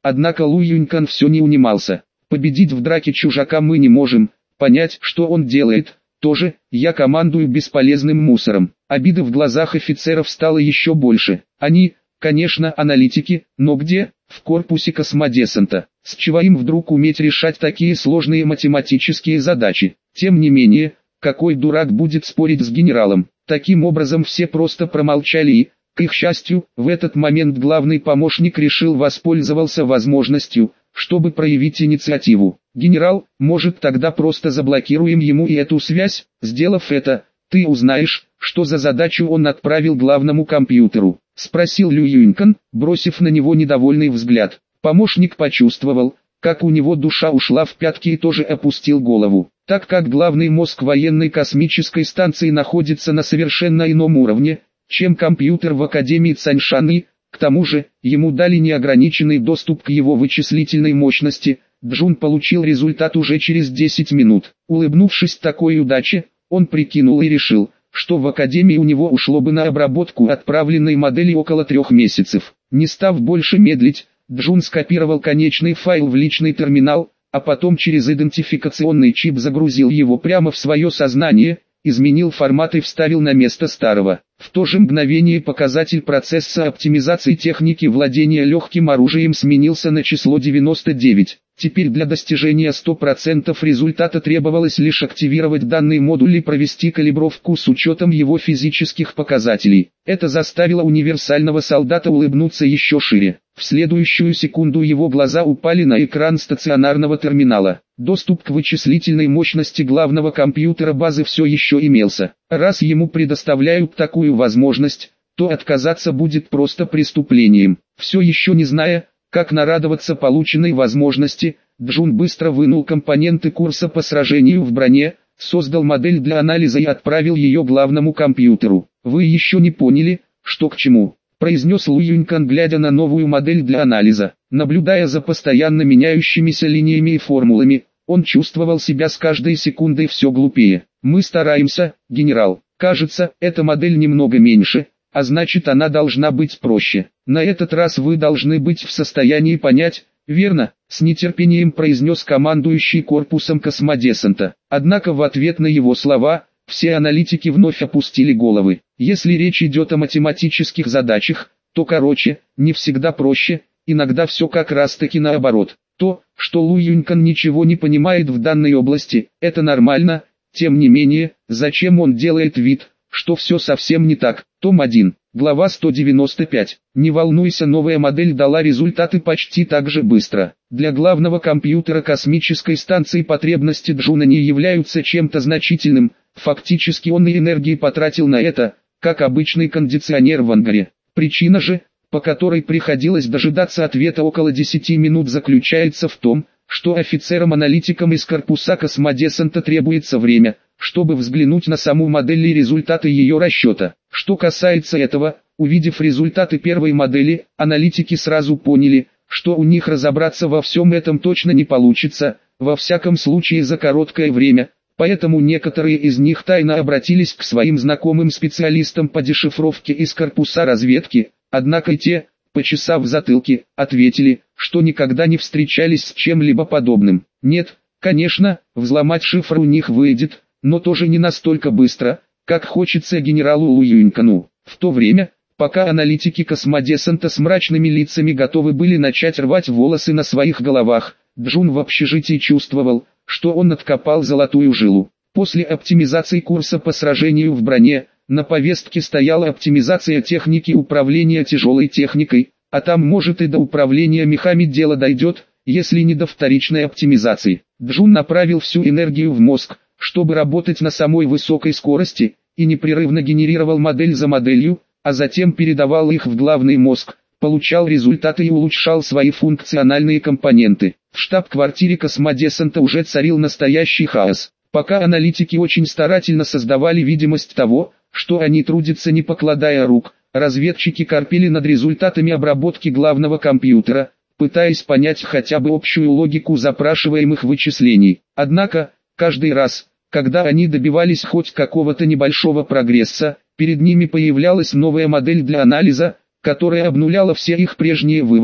Однако Лу Юнькан все не унимался. Победить в драке чужака мы не можем, понять, что он делает, тоже. Я командую бесполезным мусором. Обиды в глазах офицеров стало еще больше. Они, конечно, аналитики, но где? В корпусе космодесанта. С чего им вдруг уметь решать такие сложные математические задачи? Тем не менее, какой дурак будет спорить с генералом? Таким образом все просто промолчали и, к их счастью, в этот момент главный помощник решил воспользоваться возможностью, чтобы проявить инициативу. «Генерал, может тогда просто заблокируем ему и эту связь?» Сделав это, ты узнаешь, что за задачу он отправил главному компьютеру, спросил Лю Юнькан, бросив на него недовольный взгляд. Помощник почувствовал, как у него душа ушла в пятки и тоже опустил голову. Так как главный мозг военной космической станции находится на совершенно ином уровне, чем компьютер в Академии Цаньшан, и, к тому же, ему дали неограниченный доступ к его вычислительной мощности, Джун получил результат уже через десять минут. Улыбнувшись такой удаче, он прикинул и решил, что в Академии у него ушло бы на обработку отправленной модели около трех месяцев. Не став больше медлить, Джун скопировал конечный файл в личный терминал, а потом через идентификационный чип загрузил его прямо в свое сознание, изменил формат и вставил на место старого. В то же мгновение показатель процесса оптимизации техники владения легким оружием сменился на число девяносто девять. Теперь для достижения ста процентов результата требовалось лишь активировать данный модуль и провести калибровку с учетом его физических показателей. Это заставило универсального солдата улыбнуться еще шире. В следующую секунду его глаза упали на экран стационарного терминала. Доступ к вычислительной мощности главного компьютера базы все еще имелся. Раз ему предоставляют такую возможность, то отказаться будет просто преступлением. Все еще не зная, как нарадоваться полученной возможности, Джун быстро вынул компоненты курса по сражению в броне, создал модель для анализа и отправил ее главному компьютеру. «Вы еще не поняли, что к чему», — произнес Лу Юнькан, глядя на новую модель для анализа. Наблюдая за постоянно меняющимися линиями и формулами, он чувствовал себя с каждой секундой все глупее. «Мы стараемся, генерал. Кажется, эта модель немного меньше, а значит она должна быть проще. На этот раз вы должны быть в состоянии понять, верно?» — с нетерпением произнес командующий корпусом космодесанта. Однако в ответ на его слова, все аналитики вновь опустили головы. Если речь идет о математических задачах, то короче, не всегда проще, иногда все как раз таки наоборот. То, что Лу Юнькан ничего не понимает в данной области, это нормально, тем не менее, зачем он делает вид, что все совсем не так? Том один, глава сто девяносто пять. Не волнуйся, новая модель дала результаты почти так же быстро. Для главного компьютера космической станции потребности Джуна не являются чем-то значительным, фактически он и энергии потратил на это, как обычный кондиционер в ангаре. Причина же, по которой приходилось дожидаться ответа около десяти минут, заключается в том, что офицерам-аналитикам из корпуса космодесанта требуется время, чтобы взглянуть на саму модель и результаты ее расчета. Что касается этого, увидев результаты первой модели, аналитики сразу поняли, что у них разобраться во всем этом точно не получится, во всяком случае за короткое время, поэтому некоторые из них тайно обратились к своим знакомым специалистам по дешифровке из корпуса разведки, однако те, почесав затылки, ответили, что никогда не встречались с чем-либо подобным. Нет, конечно, взломать шифр у них выйдет, но тоже не настолько быстро, как хочется генералу Лу Юнькану. В то время, пока аналитики космодесанта с мрачными лицами готовы были начать рвать волосы на своих головах, Джун в общежитии чувствовал, что он откопал золотую жилу. После оптимизации курса по сражению в броне, на повестке стояла оптимизация техники управления тяжелой техникой, а там может и до управления мехами дело дойдет, если не до вторичной оптимизации. Джун направил всю энергию в мозг, чтобы работать на самой высокой скорости, и непрерывно генерировал модель за моделью, а затем передавал их в главный мозг, получал результаты и улучшал свои функциональные компоненты. В штаб-квартире космодесанта уже царил настоящий хаос. Пока аналитики очень старательно создавали видимость того, что они трудятся не покладая рук, разведчики корпели над результатами обработки главного компьютера, пытаясь понять хотя бы общую логику запрашиваемых вычислений. Однако, каждый раз, когда они добивались хоть какого-то небольшого прогресса, перед ними появлялась новая модель для анализа, которая обнуляла все их прежние выводы,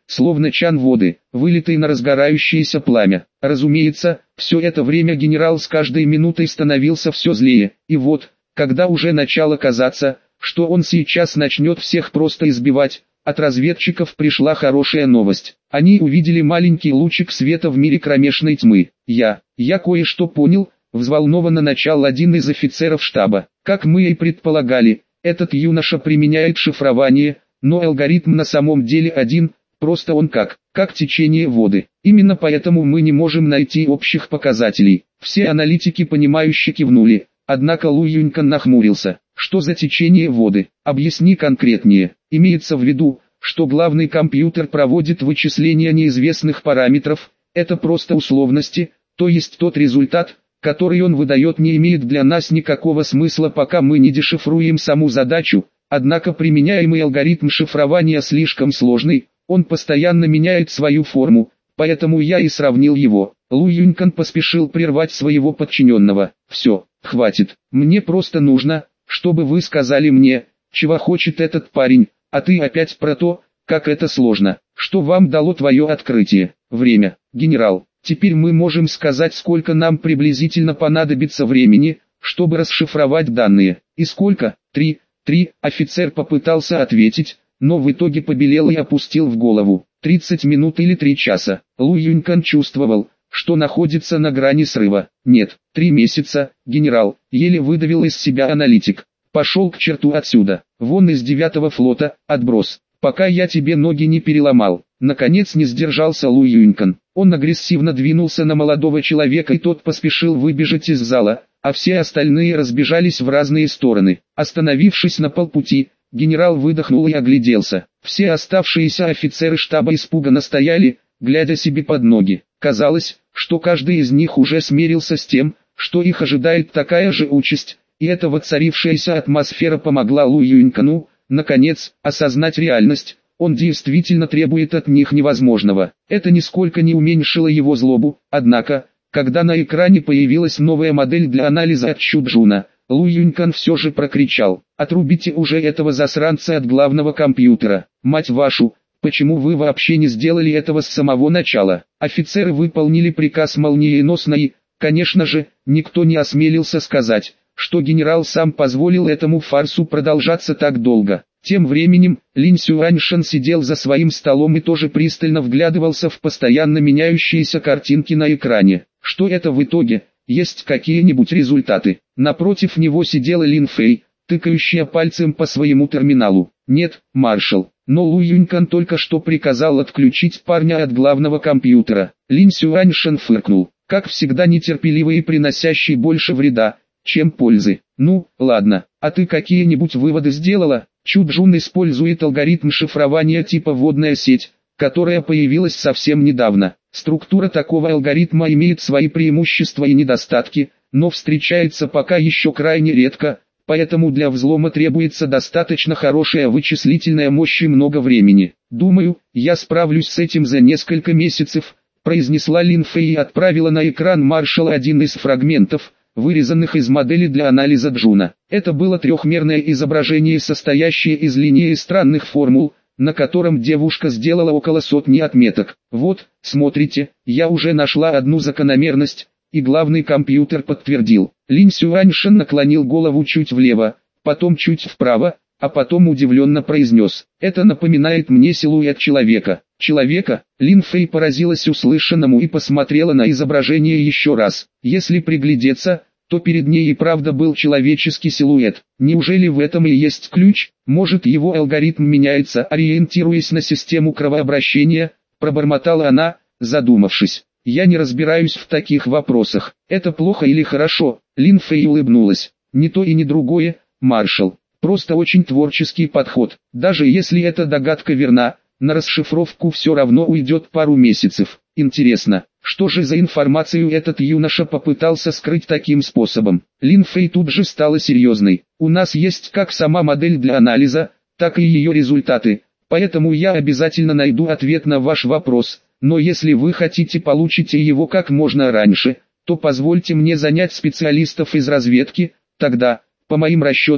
словно чан воды, вылитый на разгорающееся пламя. Разумеется, все это время генерал с каждой минутой становился все злее, и вот, когда уже начало казаться, что он сейчас начнет всех просто избивать, от разведчиков пришла хорошая новость. Они увидели маленький лучик света в мире кромешной тьмы. «Я, я кое-что понял», — взволнованно начал один из офицеров штаба. «Как мы и предполагали, этот юноша применяет шифрование, но алгоритм на самом деле один, просто он как, как течение воды. Именно поэтому мы не можем найти общих показателей». Все аналитики понимающе кивнули, однако Лу Юнькан нахмурился. «Что за течение воды? Объясни конкретнее». Имеется в виду, что главный компьютер проводит вычисления неизвестных параметров, это просто условности, то есть тот результат, который он выдает, не имеет для нас никакого смысла, пока мы не дешифруем саму задачу, однако применяемый алгоритм шифрования слишком сложный, он постоянно меняет свою форму, поэтому я и сравнил его. Лу Юнькан поспешил прервать своего подчиненного. «Все, хватит, мне просто нужно, чтобы вы сказали мне, чего хочет этот парень, а ты опять про то, как это сложно. Что вам дало твое открытие? Время, генерал. Теперь мы можем сказать, сколько нам приблизительно понадобится времени, чтобы расшифровать данные. И сколько? Три. Три. Офицер попытался ответить, но в итоге побелел и опустил в голову. тридцать минут или три часа. Лу Юнькан чувствовал, что находится на грани срыва. Нет, три месяца, генерал, еле выдавил из себя аналитик. Пошел к черту отсюда, вон из девятого флота, отброс, пока я тебе ноги не переломал. Наконец не сдержался Лу Юнькан. Он агрессивно двинулся на молодого человека, и тот поспешил выбежать из зала, а все остальные разбежались в разные стороны. Остановившись на полпути, генерал выдохнул и огляделся. Все оставшиеся офицеры штаба испуганно стояли, глядя себе под ноги. Казалось, что каждый из них уже смирился с тем, что их ожидает такая же участь, и эта воцарившаяся атмосфера помогла Лу Юнькану, наконец, осознать реальность. Он действительно требует от них невозможного. Это нисколько не уменьшило его злобу, однако, когда на экране появилась новая модель для анализа от Чуджуна, Лу Юнькан все же прокричал: «Отрубите уже этого засранца от главного компьютера, мать вашу! Почему вы вообще не сделали этого с самого начала?» Офицеры выполнили приказ молниеносно и, конечно же, никто не осмелился сказать, что генерал сам позволил этому фарсу продолжаться так долго. Тем временем, Линь Сюаньшэн сидел за своим столом и тоже пристально вглядывался в постоянно меняющиеся картинки на экране. Что это в итоге? Есть какие-нибудь результаты? Напротив него сидела Лин Фэй, тыкающая пальцем по своему терминалу. Нет, маршал. Но Лу Юнькан только что приказал отключить парня от главного компьютера. Линь Сюаньшэн фыркнул, как всегда нетерпеливый и приносящий больше вреда, чем пользы. Ну, ладно, а ты какие-нибудь выводы сделала? Чуджун использует алгоритм шифрования типа водная сеть, которая появилась совсем недавно. Структура такого алгоритма имеет свои преимущества и недостатки, но встречается пока еще крайне редко, поэтому для взлома требуется достаточно хорошая вычислительная мощь и много времени. «Думаю, я справлюсь с этим за несколько месяцев», произнесла Лин Фэй и отправила на экран маршала один из фрагментов, вырезанных из модели для анализа Джуна. Это было трехмерное изображение, состоящее из линий и странных формул, на котором девушка сделала около сотни отметок. «Вот, смотрите, я уже нашла одну закономерность», и главный компьютер подтвердил. Линь Сюаньшэн наклонил голову чуть влево, потом чуть вправо, а потом удивленно произнес: «Это напоминает мне силуэт человека». «Человека?» Лин Фэй поразилась услышанному и посмотрела на изображение еще раз. Если приглядеться, то перед ней и правда был человеческий силуэт. Неужели в этом и есть ключ? Может, его алгоритм меняется, ориентируясь на систему кровообращения? Пробормотала она, задумавшись. «Я не разбираюсь в таких вопросах. Это плохо или хорошо?» Лин Фэй улыбнулась. «Ни то и ни другое, маршал. Просто очень творческий подход. Даже если эта догадка верна, на расшифровку все равно уйдет пару месяцев. Интересно, что же за информацию этот юноша попытался скрыть таким способом?» Лин Фэй тут же стала серьезной. «У нас есть как сама модель для анализа, так и ее результаты, поэтому я обязательно найду ответ на ваш вопрос, но если вы хотите получить его как можно раньше, то позвольте мне занять специалистов из разведки, тогда, по моим расчетам,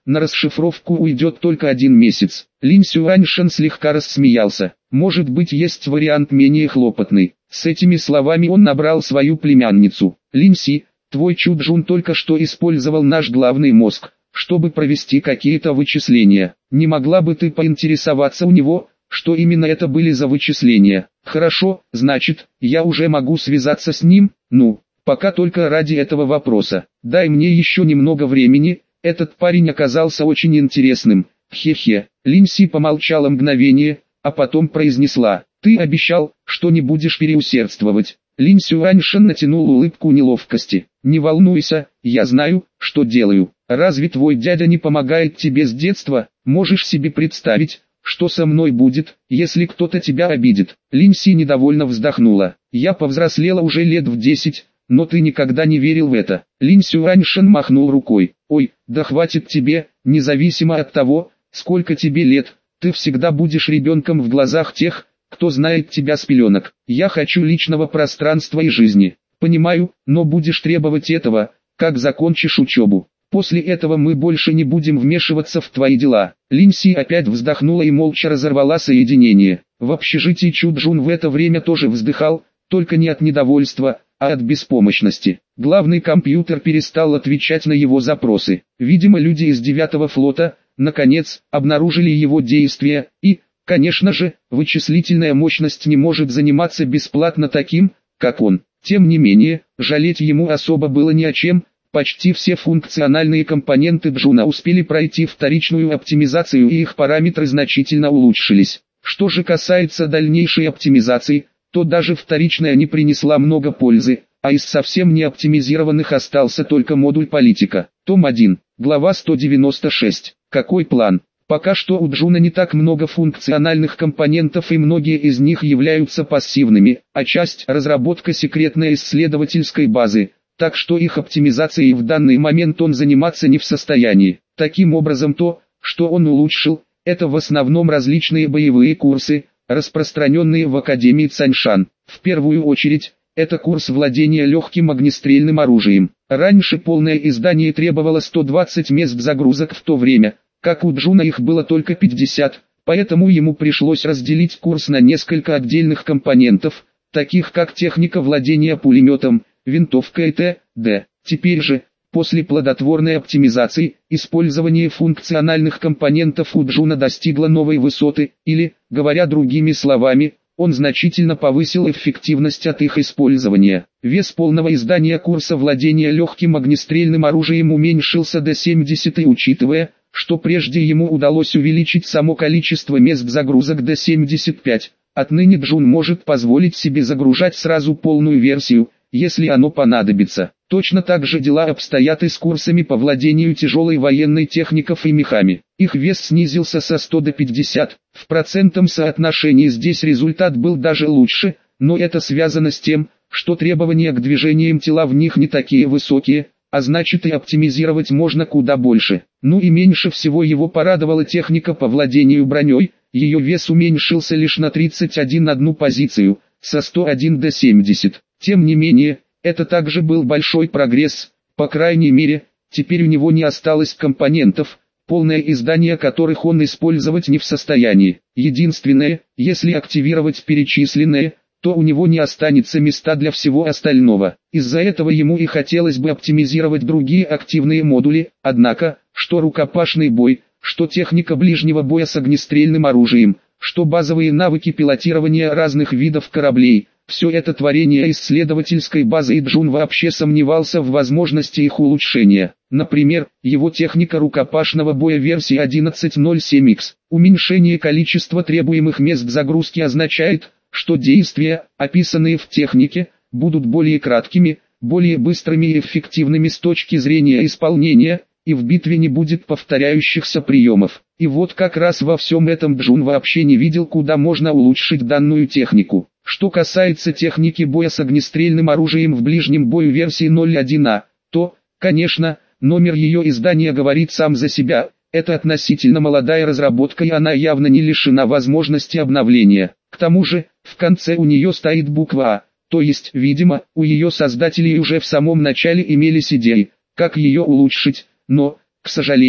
на расшифровку уйдет только один месяц. Линь Сюаньшэн слегка рассмеялся. Может быть, есть вариант менее хлопотный. С этими словами он набрал свою племянницу. Линь Си, твой Чуджун только что использовал наш главный мозг, чтобы провести какие-то вычисления. Не могла бы ты поинтересоваться у него, что именно это были за вычисления? Хорошо, значит, я уже могу связаться с ним, ну, пока только ради этого вопроса. Дай мне еще немного времени, этот парень оказался очень интересным. Хе-хе. Линь Си помолчала мгновение, а потом произнесла: ты обещал, что не будешь переусердствовать. Линь Сюаньшэн натянул улыбку неловкости. Не волнуйся, я знаю, что делаю. Разве твой дядя не помогает тебе с детства? Можешь себе представить, что со мной будет, если кто-то тебя обидит? Линь Си недовольно вздохнула. Я повзрослела уже лет в десять, но ты никогда не верил в это. Линь Сюаньшэн махнул рукой. Ой, да хватит тебе, независимо от того, сколько тебе лет, ты всегда будешь ребенком в глазах тех, кто знает тебя с пеленок. Я хочу личного пространства и жизни. Понимаю, но будешь требовать этого, как закончишь учебу. После этого мы больше не будем вмешиваться в твои дела. Линь Си опять вздохнула и молча разорвала соединение. В общежитии Чуджун в это время тоже вздыхал, только не от недовольства, а от беспомощности. Главный компьютер перестал отвечать на его запросы. Видимо, люди из девятого флота, наконец, обнаружили его действия, и, конечно же, вычислительная мощность не может заниматься бесплатно таким, как он. Тем не менее, жалеть ему особо было не о чем. Почти все функциональные компоненты Джуна успели пройти вторичную оптимизацию и их параметры значительно улучшились. Что же касается дальнейшей оптимизации, то даже вторичная не принесла много пользы, а из совсем не оптимизированных остался только модуль политика. Том один, глава сто девяносто шесть. Какой план? Пока что у Джуна не так много функциональных компонентов и многие из них являются пассивными, а часть – разработка секретной исследовательской базы, так что их оптимизацией в данный момент он заниматься не в состоянии. Таким образом то, что он улучшил, это в основном различные боевые курсы, распространенные в Академии Цаньшан. В первую очередь, это курс владения легким огнестрельным оружием. Раньше полное издание требовало сто двадцать мест загрузок, в то время как у Джуна их было только пятьдесят, поэтому ему пришлось разделить курс на несколько отдельных компонентов, таких как техника владения пулеметом, винтовка и т.д. Теперь же, после плодотворной оптимизации, использование функциональных компонентов у Джуна достигло новой высоты, или, говоря другими словами, он значительно повысил эффективность от их использования. Вес полного издания курса владения легким огнестрельным оружием уменьшился до семидесяти, учитывая, что прежде ему удалось увеличить само количество мест загрузок до семидесяти пяти. Отныне Джун может позволить себе загружать сразу полную версию, если оно понадобится. Точно так же дела обстоят и с курсами по владению тяжелой военной техникой и мехами. Их вес снизился со ста до пятидесяти. В процентном соотношении здесь результат был даже лучше, но это связано с тем, что требования к движениям тела в них не такие высокие, а значит и оптимизировать можно куда больше. Ну и меньше всего его порадовала техника по владению броней, ее вес уменьшился лишь на тридцать одну позицию, со ста одного до семидесяти. Тем не менее, это также был большой прогресс, по крайней мере, теперь у него не осталось компонентов, полное издание которых он использовать не в состоянии. Единственное, если активировать перечисленное, то у него не останется места для всего остального. Из-за этого ему и хотелось бы оптимизировать другие активные модули, однако, что рукопашный бой, что техника ближнего боя с огнестрельным оружием, что базовые навыки пилотирования разных видов кораблей, все это творение исследовательской базы, и Джун вообще сомневался в возможности их улучшения. Например, его техника рукопашного боя версии одиннадцать ноль семь икс. Уменьшение количества требуемых мест загрузки означает, что действия, описанные в технике, будут более краткими, более быстрыми и эффективными с точки зрения исполнения, и в битве не будет повторяющихся приемов. И вот как раз во всем этом Джун вообще не видел, куда можно улучшить данную технику. Что касается техники боя с огнестрельным оружием в ближнем бою версии ноль один а, то, конечно, номер ее издания говорит сам за себя, это относительно молодая разработка и она явно не лишена возможности обновления. К тому же, в конце у нее стоит буква А, то есть, видимо, у ее создателей уже в самом начале имелись идеи, как ее улучшить, но, к сожалению,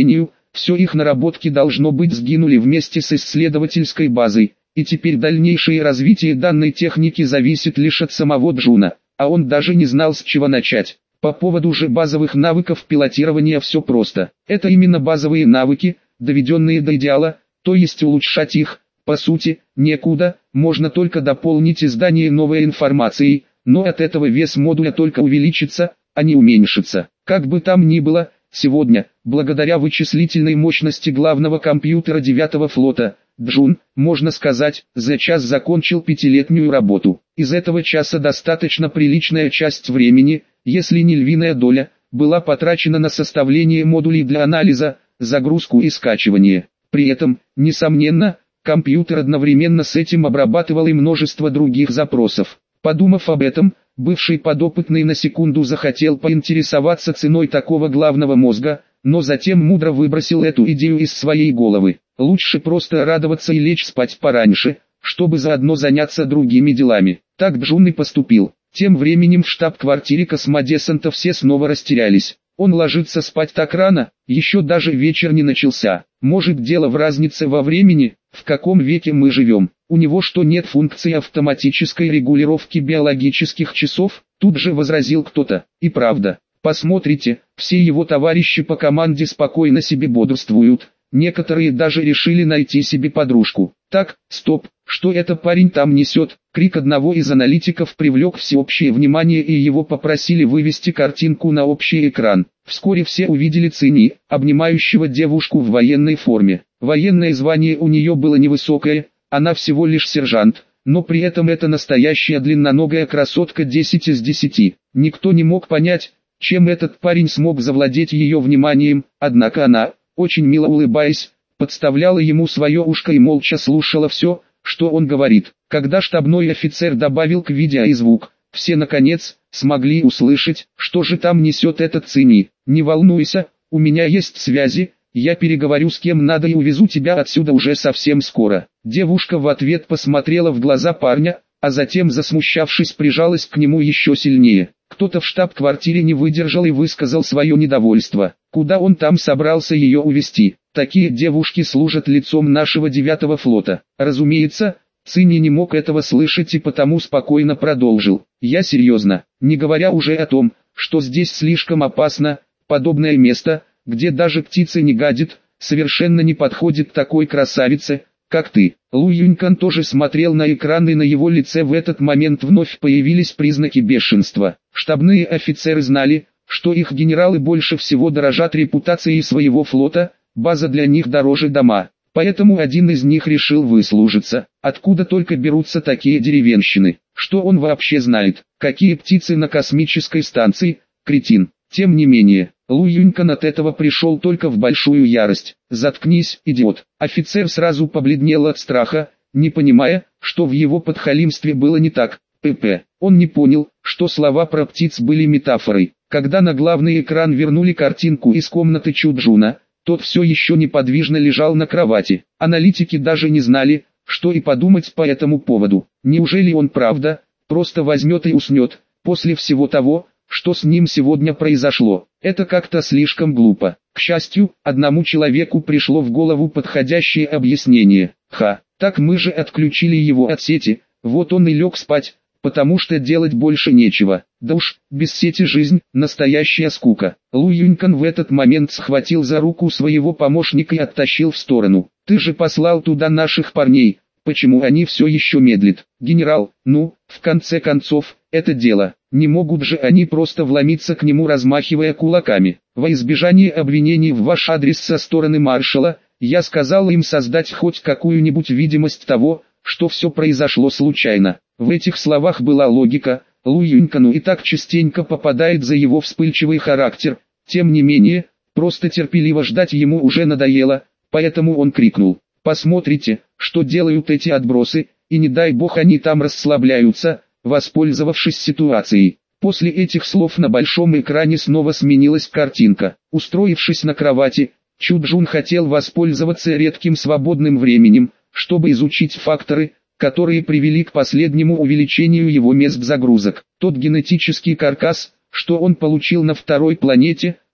все их наработки должно быть сгинули вместе с исследовательской базой, и теперь дальнейшее развитие данной техники зависит лишь от самого Джуна, а он даже не знал, с чего начать. По поводу же базовых навыков пилотирования все просто. Это именно базовые навыки, доведенные до идеала, то есть улучшать их, по сути, некуда, можно только дополнить издание новой информацией, но от этого вес модуля только увеличится, а не уменьшится. Как бы там ни было, сегодня, благодаря вычислительной мощности главного компьютера девятого флота, Джун, можно сказать, за час закончил пятилетнюю работу. Из этого часа достаточно приличная часть времени, если не львиная доля, была потрачена на составление модулей для анализа, загрузку и скачивание. При этом, несомненно, компьютер одновременно с этим обрабатывал и множество других запросов. Подумав об этом, бывший подопытный на секунду захотел поинтересоваться ценой такого главного мозга, но затем мудро выбросил эту идею из своей головы. Лучше просто радоваться и лечь спать пораньше, чтобы заодно заняться другими делами. Так Джун и поступил. Тем временем в штаб-квартире космодесанта все снова растерялись. Он ложится спать так рано, еще даже вечер не начался. Может, дело в разнице во времени, в каком веке мы живем. У него что, нет функции автоматической регулировки биологических часов? Тут же возразил кто-то. И правда, посмотрите, все его товарищи по команде спокойно себе бодрствуют. Некоторые даже решили найти себе подружку. Так, стоп, что это парень там несет? Крик одного из аналитиков привлек всеобщее внимание, и его попросили вывести картинку на общий экран. Вскоре все увидели Цинь, обнимающего девушку в военной форме. Военное звание у нее было невысокое, она всего лишь сержант, но при этом это настоящая длинноногая красотка десять из десяти. Никто не мог понять, чем этот парень смог завладеть ее вниманием, однако она, очень мило улыбаясь, подставляла ему свое ушко и молча слушала все, что он говорит. Когда штабной офицер добавил к видео и звук, все наконец смогли услышать, что же там несет этот Цинь. «Не волнуйся, у меня есть связи, я переговорю с кем надо и увезу тебя отсюда уже совсем скоро». Девушка в ответ посмотрела в глаза парня, а затем, засмущавшись, прижалась к нему еще сильнее. Кто-то в штаб-квартире не выдержал и высказал свое недовольство. Куда он там собрался ее увезти? Такие девушки служат лицом нашего девятого флота. Разумеется, Цинь не мог этого слышать и потому спокойно продолжил. Я серьезно, не говоря уже о том, что здесь слишком опасно, подобное место, где даже птица не гадит, совершенно не подходит такой красавице, как ты. Лу Юнькан тоже смотрел на экран, и на его лице в этот момент вновь появились признаки бешенства. Штабные офицеры знали, что их генералы больше всего дорожат репутацией своего флота, база для них дороже дома. Поэтому один из них решил выслужиться. Откуда только берутся такие деревенщины? Что он вообще знает? Какие птицы на космической станции? Кретин. Тем не менее, Лу Юнькан от этого пришел только в большую ярость. «Заткнись, идиот!» Офицер сразу побледнел от страха, не понимая, что в его подхалимстве было не так. ПП. Он не понял, что слова про птиц были метафорой. Когда на главный экран вернули картинку из комнаты Чуджуна, тот все еще неподвижно лежал на кровати. Аналитики даже не знали, что и подумать по этому поводу. Неужели он правда, просто возьмет и уснет, после всего того, что с ним сегодня произошло? Это как-то слишком глупо. К счастью, одному человеку пришло в голову подходящее объяснение. Ха, так мы же отключили его от сети, вот он и лег спать, потому что делать больше нечего. Да уж, без сети жизнь – настоящая скука. Лу Юнькан в этот момент схватил за руку своего помощника и оттащил в сторону. Ты же послал туда наших парней, почему они все еще медлят? Генерал, ну, в конце концов, это дело. Не могут же они просто вломиться к нему, размахивая кулаками. Во избежание обвинений в ваш адрес со стороны маршала, я сказал им создать хоть какую-нибудь видимость того, что все произошло случайно. В этих словах была логика. Лу Юнькану и так частенько попадает за его вспыльчивый характер. Тем не менее, просто терпеливо ждать ему уже надоело, поэтому он крикнул: «Посмотрите, что делают эти отбросы, и не дай бог они там расслабляются, воспользовавшись ситуацией». После этих слов на большом экране снова сменилась картинка. Устроившись на кровати, Чуджун хотел воспользоваться редким свободным временем, чтобы изучить факторы, которые привели к последнему увеличению его мест загрузок. Тот генетический каркас, что он получил на второй планете,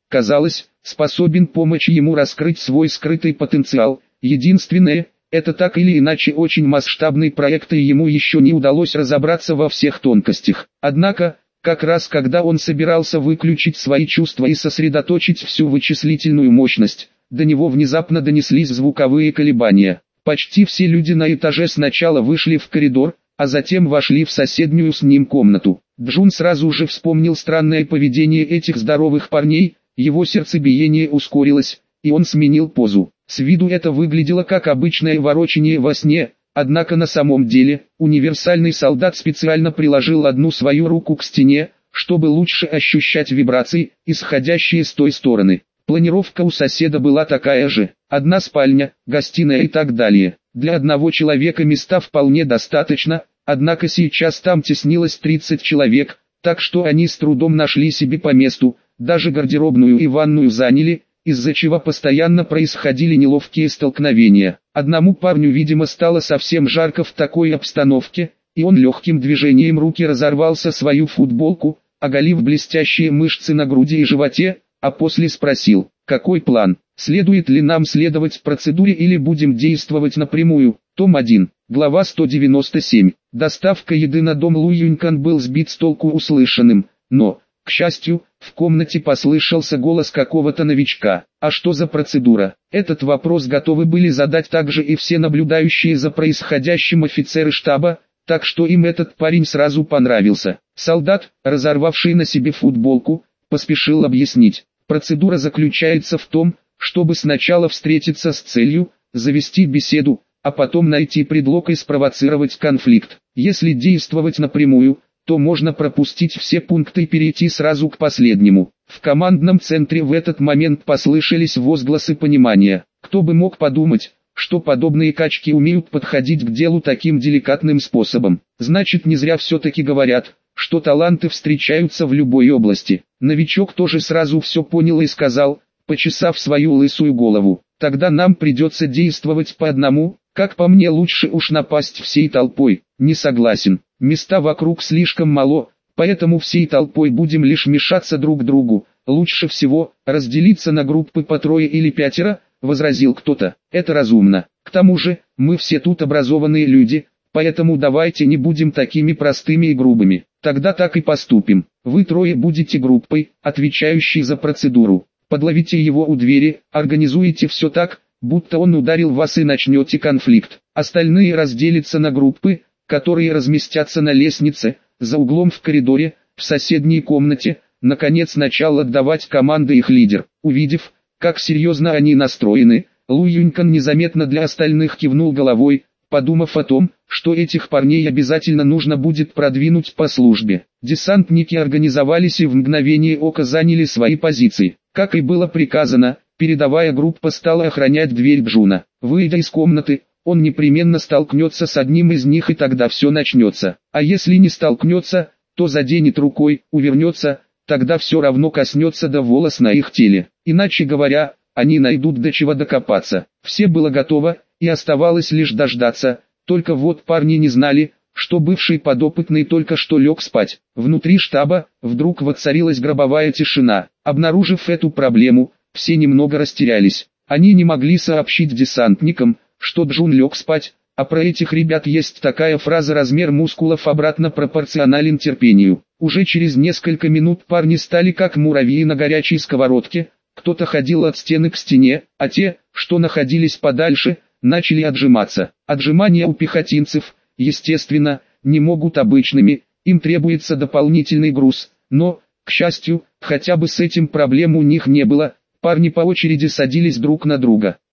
казалось, способен помочь ему раскрыть свой скрытый потенциал. Единственное, это так или иначе очень масштабный проект, и ему еще не удалось разобраться во всех тонкостях. Однако, как раз когда он собирался выключить свои чувства и сосредоточить всю вычислительную мощность, до него внезапно донеслись звуковые колебания. Почти все люди на этаже сначала вышли в коридор, а затем вошли в соседнюю с ним комнату. Джун сразу же вспомнил странное поведение этих здоровых парней, его сердцебиение ускорилось, и он сменил позу. С виду это выглядело как обычное ворочание во сне, однако на самом деле, универсальный солдат специально приложил одну свою руку к стене, чтобы лучше ощущать вибрации, исходящие с той стороны. Планировка у соседа была такая же: одна спальня, гостиная и так далее. Для одного человека места вполне достаточно, однако сейчас там теснилось тридцать человек, так что они с трудом нашли себе по месту, даже гардеробную и ванную заняли, из-за чего постоянно происходили неловкие столкновения. Одному парню, видимо, стало совсем жарко в такой обстановке, и он легким движением руки разорвал свою футболку, оголив блестящие мышцы на груди и животе, а после спросил: «Какой план? Следует ли нам следовать процедуре или будем действовать напрямую?» Том один, глава сто девяносто семь. Доставка еды на дом Лу Юнькан был сбит с толку услышанным, но, к счастью, в комнате послышался голос какого-то новичка. А что за процедура? Этот вопрос готовы были задать также и все наблюдающие за происходящим офицеры штаба, так что им этот парень сразу понравился. Солдат, разорвавший на себе футболку, поспешил объяснить. Процедура заключается в том, чтобы сначала встретиться с целью, завести беседу, а потом найти предлог и спровоцировать конфликт. Если действовать напрямую, то можно пропустить все пункты и перейти сразу к последнему. В командном центре в этот момент послышались возгласы понимания. Кто бы мог подумать, что подобные качки умеют подходить к делу таким деликатным способом. Значит, не зря все-таки говорят, что таланты встречаются в любой области. Новичок тоже сразу все понял и сказал, почесав свою лысую голову: «Тогда нам придется действовать по одному, как по мне лучше уж напасть всей толпой». «Не согласен, места вокруг слишком мало, поэтому всей толпой будем лишь мешаться друг другу, лучше всего разделиться на группы по трое или пятеро», — возразил кто-то. «Это разумно, к тому же, мы все тут образованные люди, поэтому давайте не будем такими простыми и грубыми. Тогда так и поступим. Вы трое будете группой, отвечающей за процедуру. Подловите его у двери, организуете все так, будто он ударил вас, и начнете конфликт. Остальные разделятся на группы, которые разместятся на лестнице, за углом в коридоре, в соседней комнате. Наконец начал отдавать команды их лидер. Увидев, как серьезно они настроены, Лу Юнькан незаметно для остальных кивнул головой, подумав о том, что этих парней обязательно нужно будет продвинуть по службе. Десантники организовались и в мгновение ока заняли свои позиции. Как и было приказано, передовая группа стала охранять дверь Джуна. Выйдя из комнаты, он непременно столкнется с одним из них, и тогда все начнется. А если не столкнется, то заденет рукой, увернется, тогда все равно коснется до волос на их теле. Иначе говоря, они найдут до чего докопаться. Все было готово, и оставалось лишь дождаться, только вот парни не знали, что бывший подопытный только что лег спать. Внутри штаба вдруг воцарилась гробовая тишина. Обнаружив эту проблему, все немного растерялись. Они не могли сообщить десантникам, что Джун лег спать, а про этих ребят есть такая фраза: размер мускулов обратно пропорционален терпению. Уже через несколько минут парни стали как муравьи на горячей сковородке, кто-то ходил от стены к стене, а те, что находились подальше, начали отжиматься. Отжимания у пехотинцев, естественно, не могут обычными, им требуется дополнительный груз, но, к счастью, хотя бы с этим проблем у них не было. Парни по очереди садились друг на друга.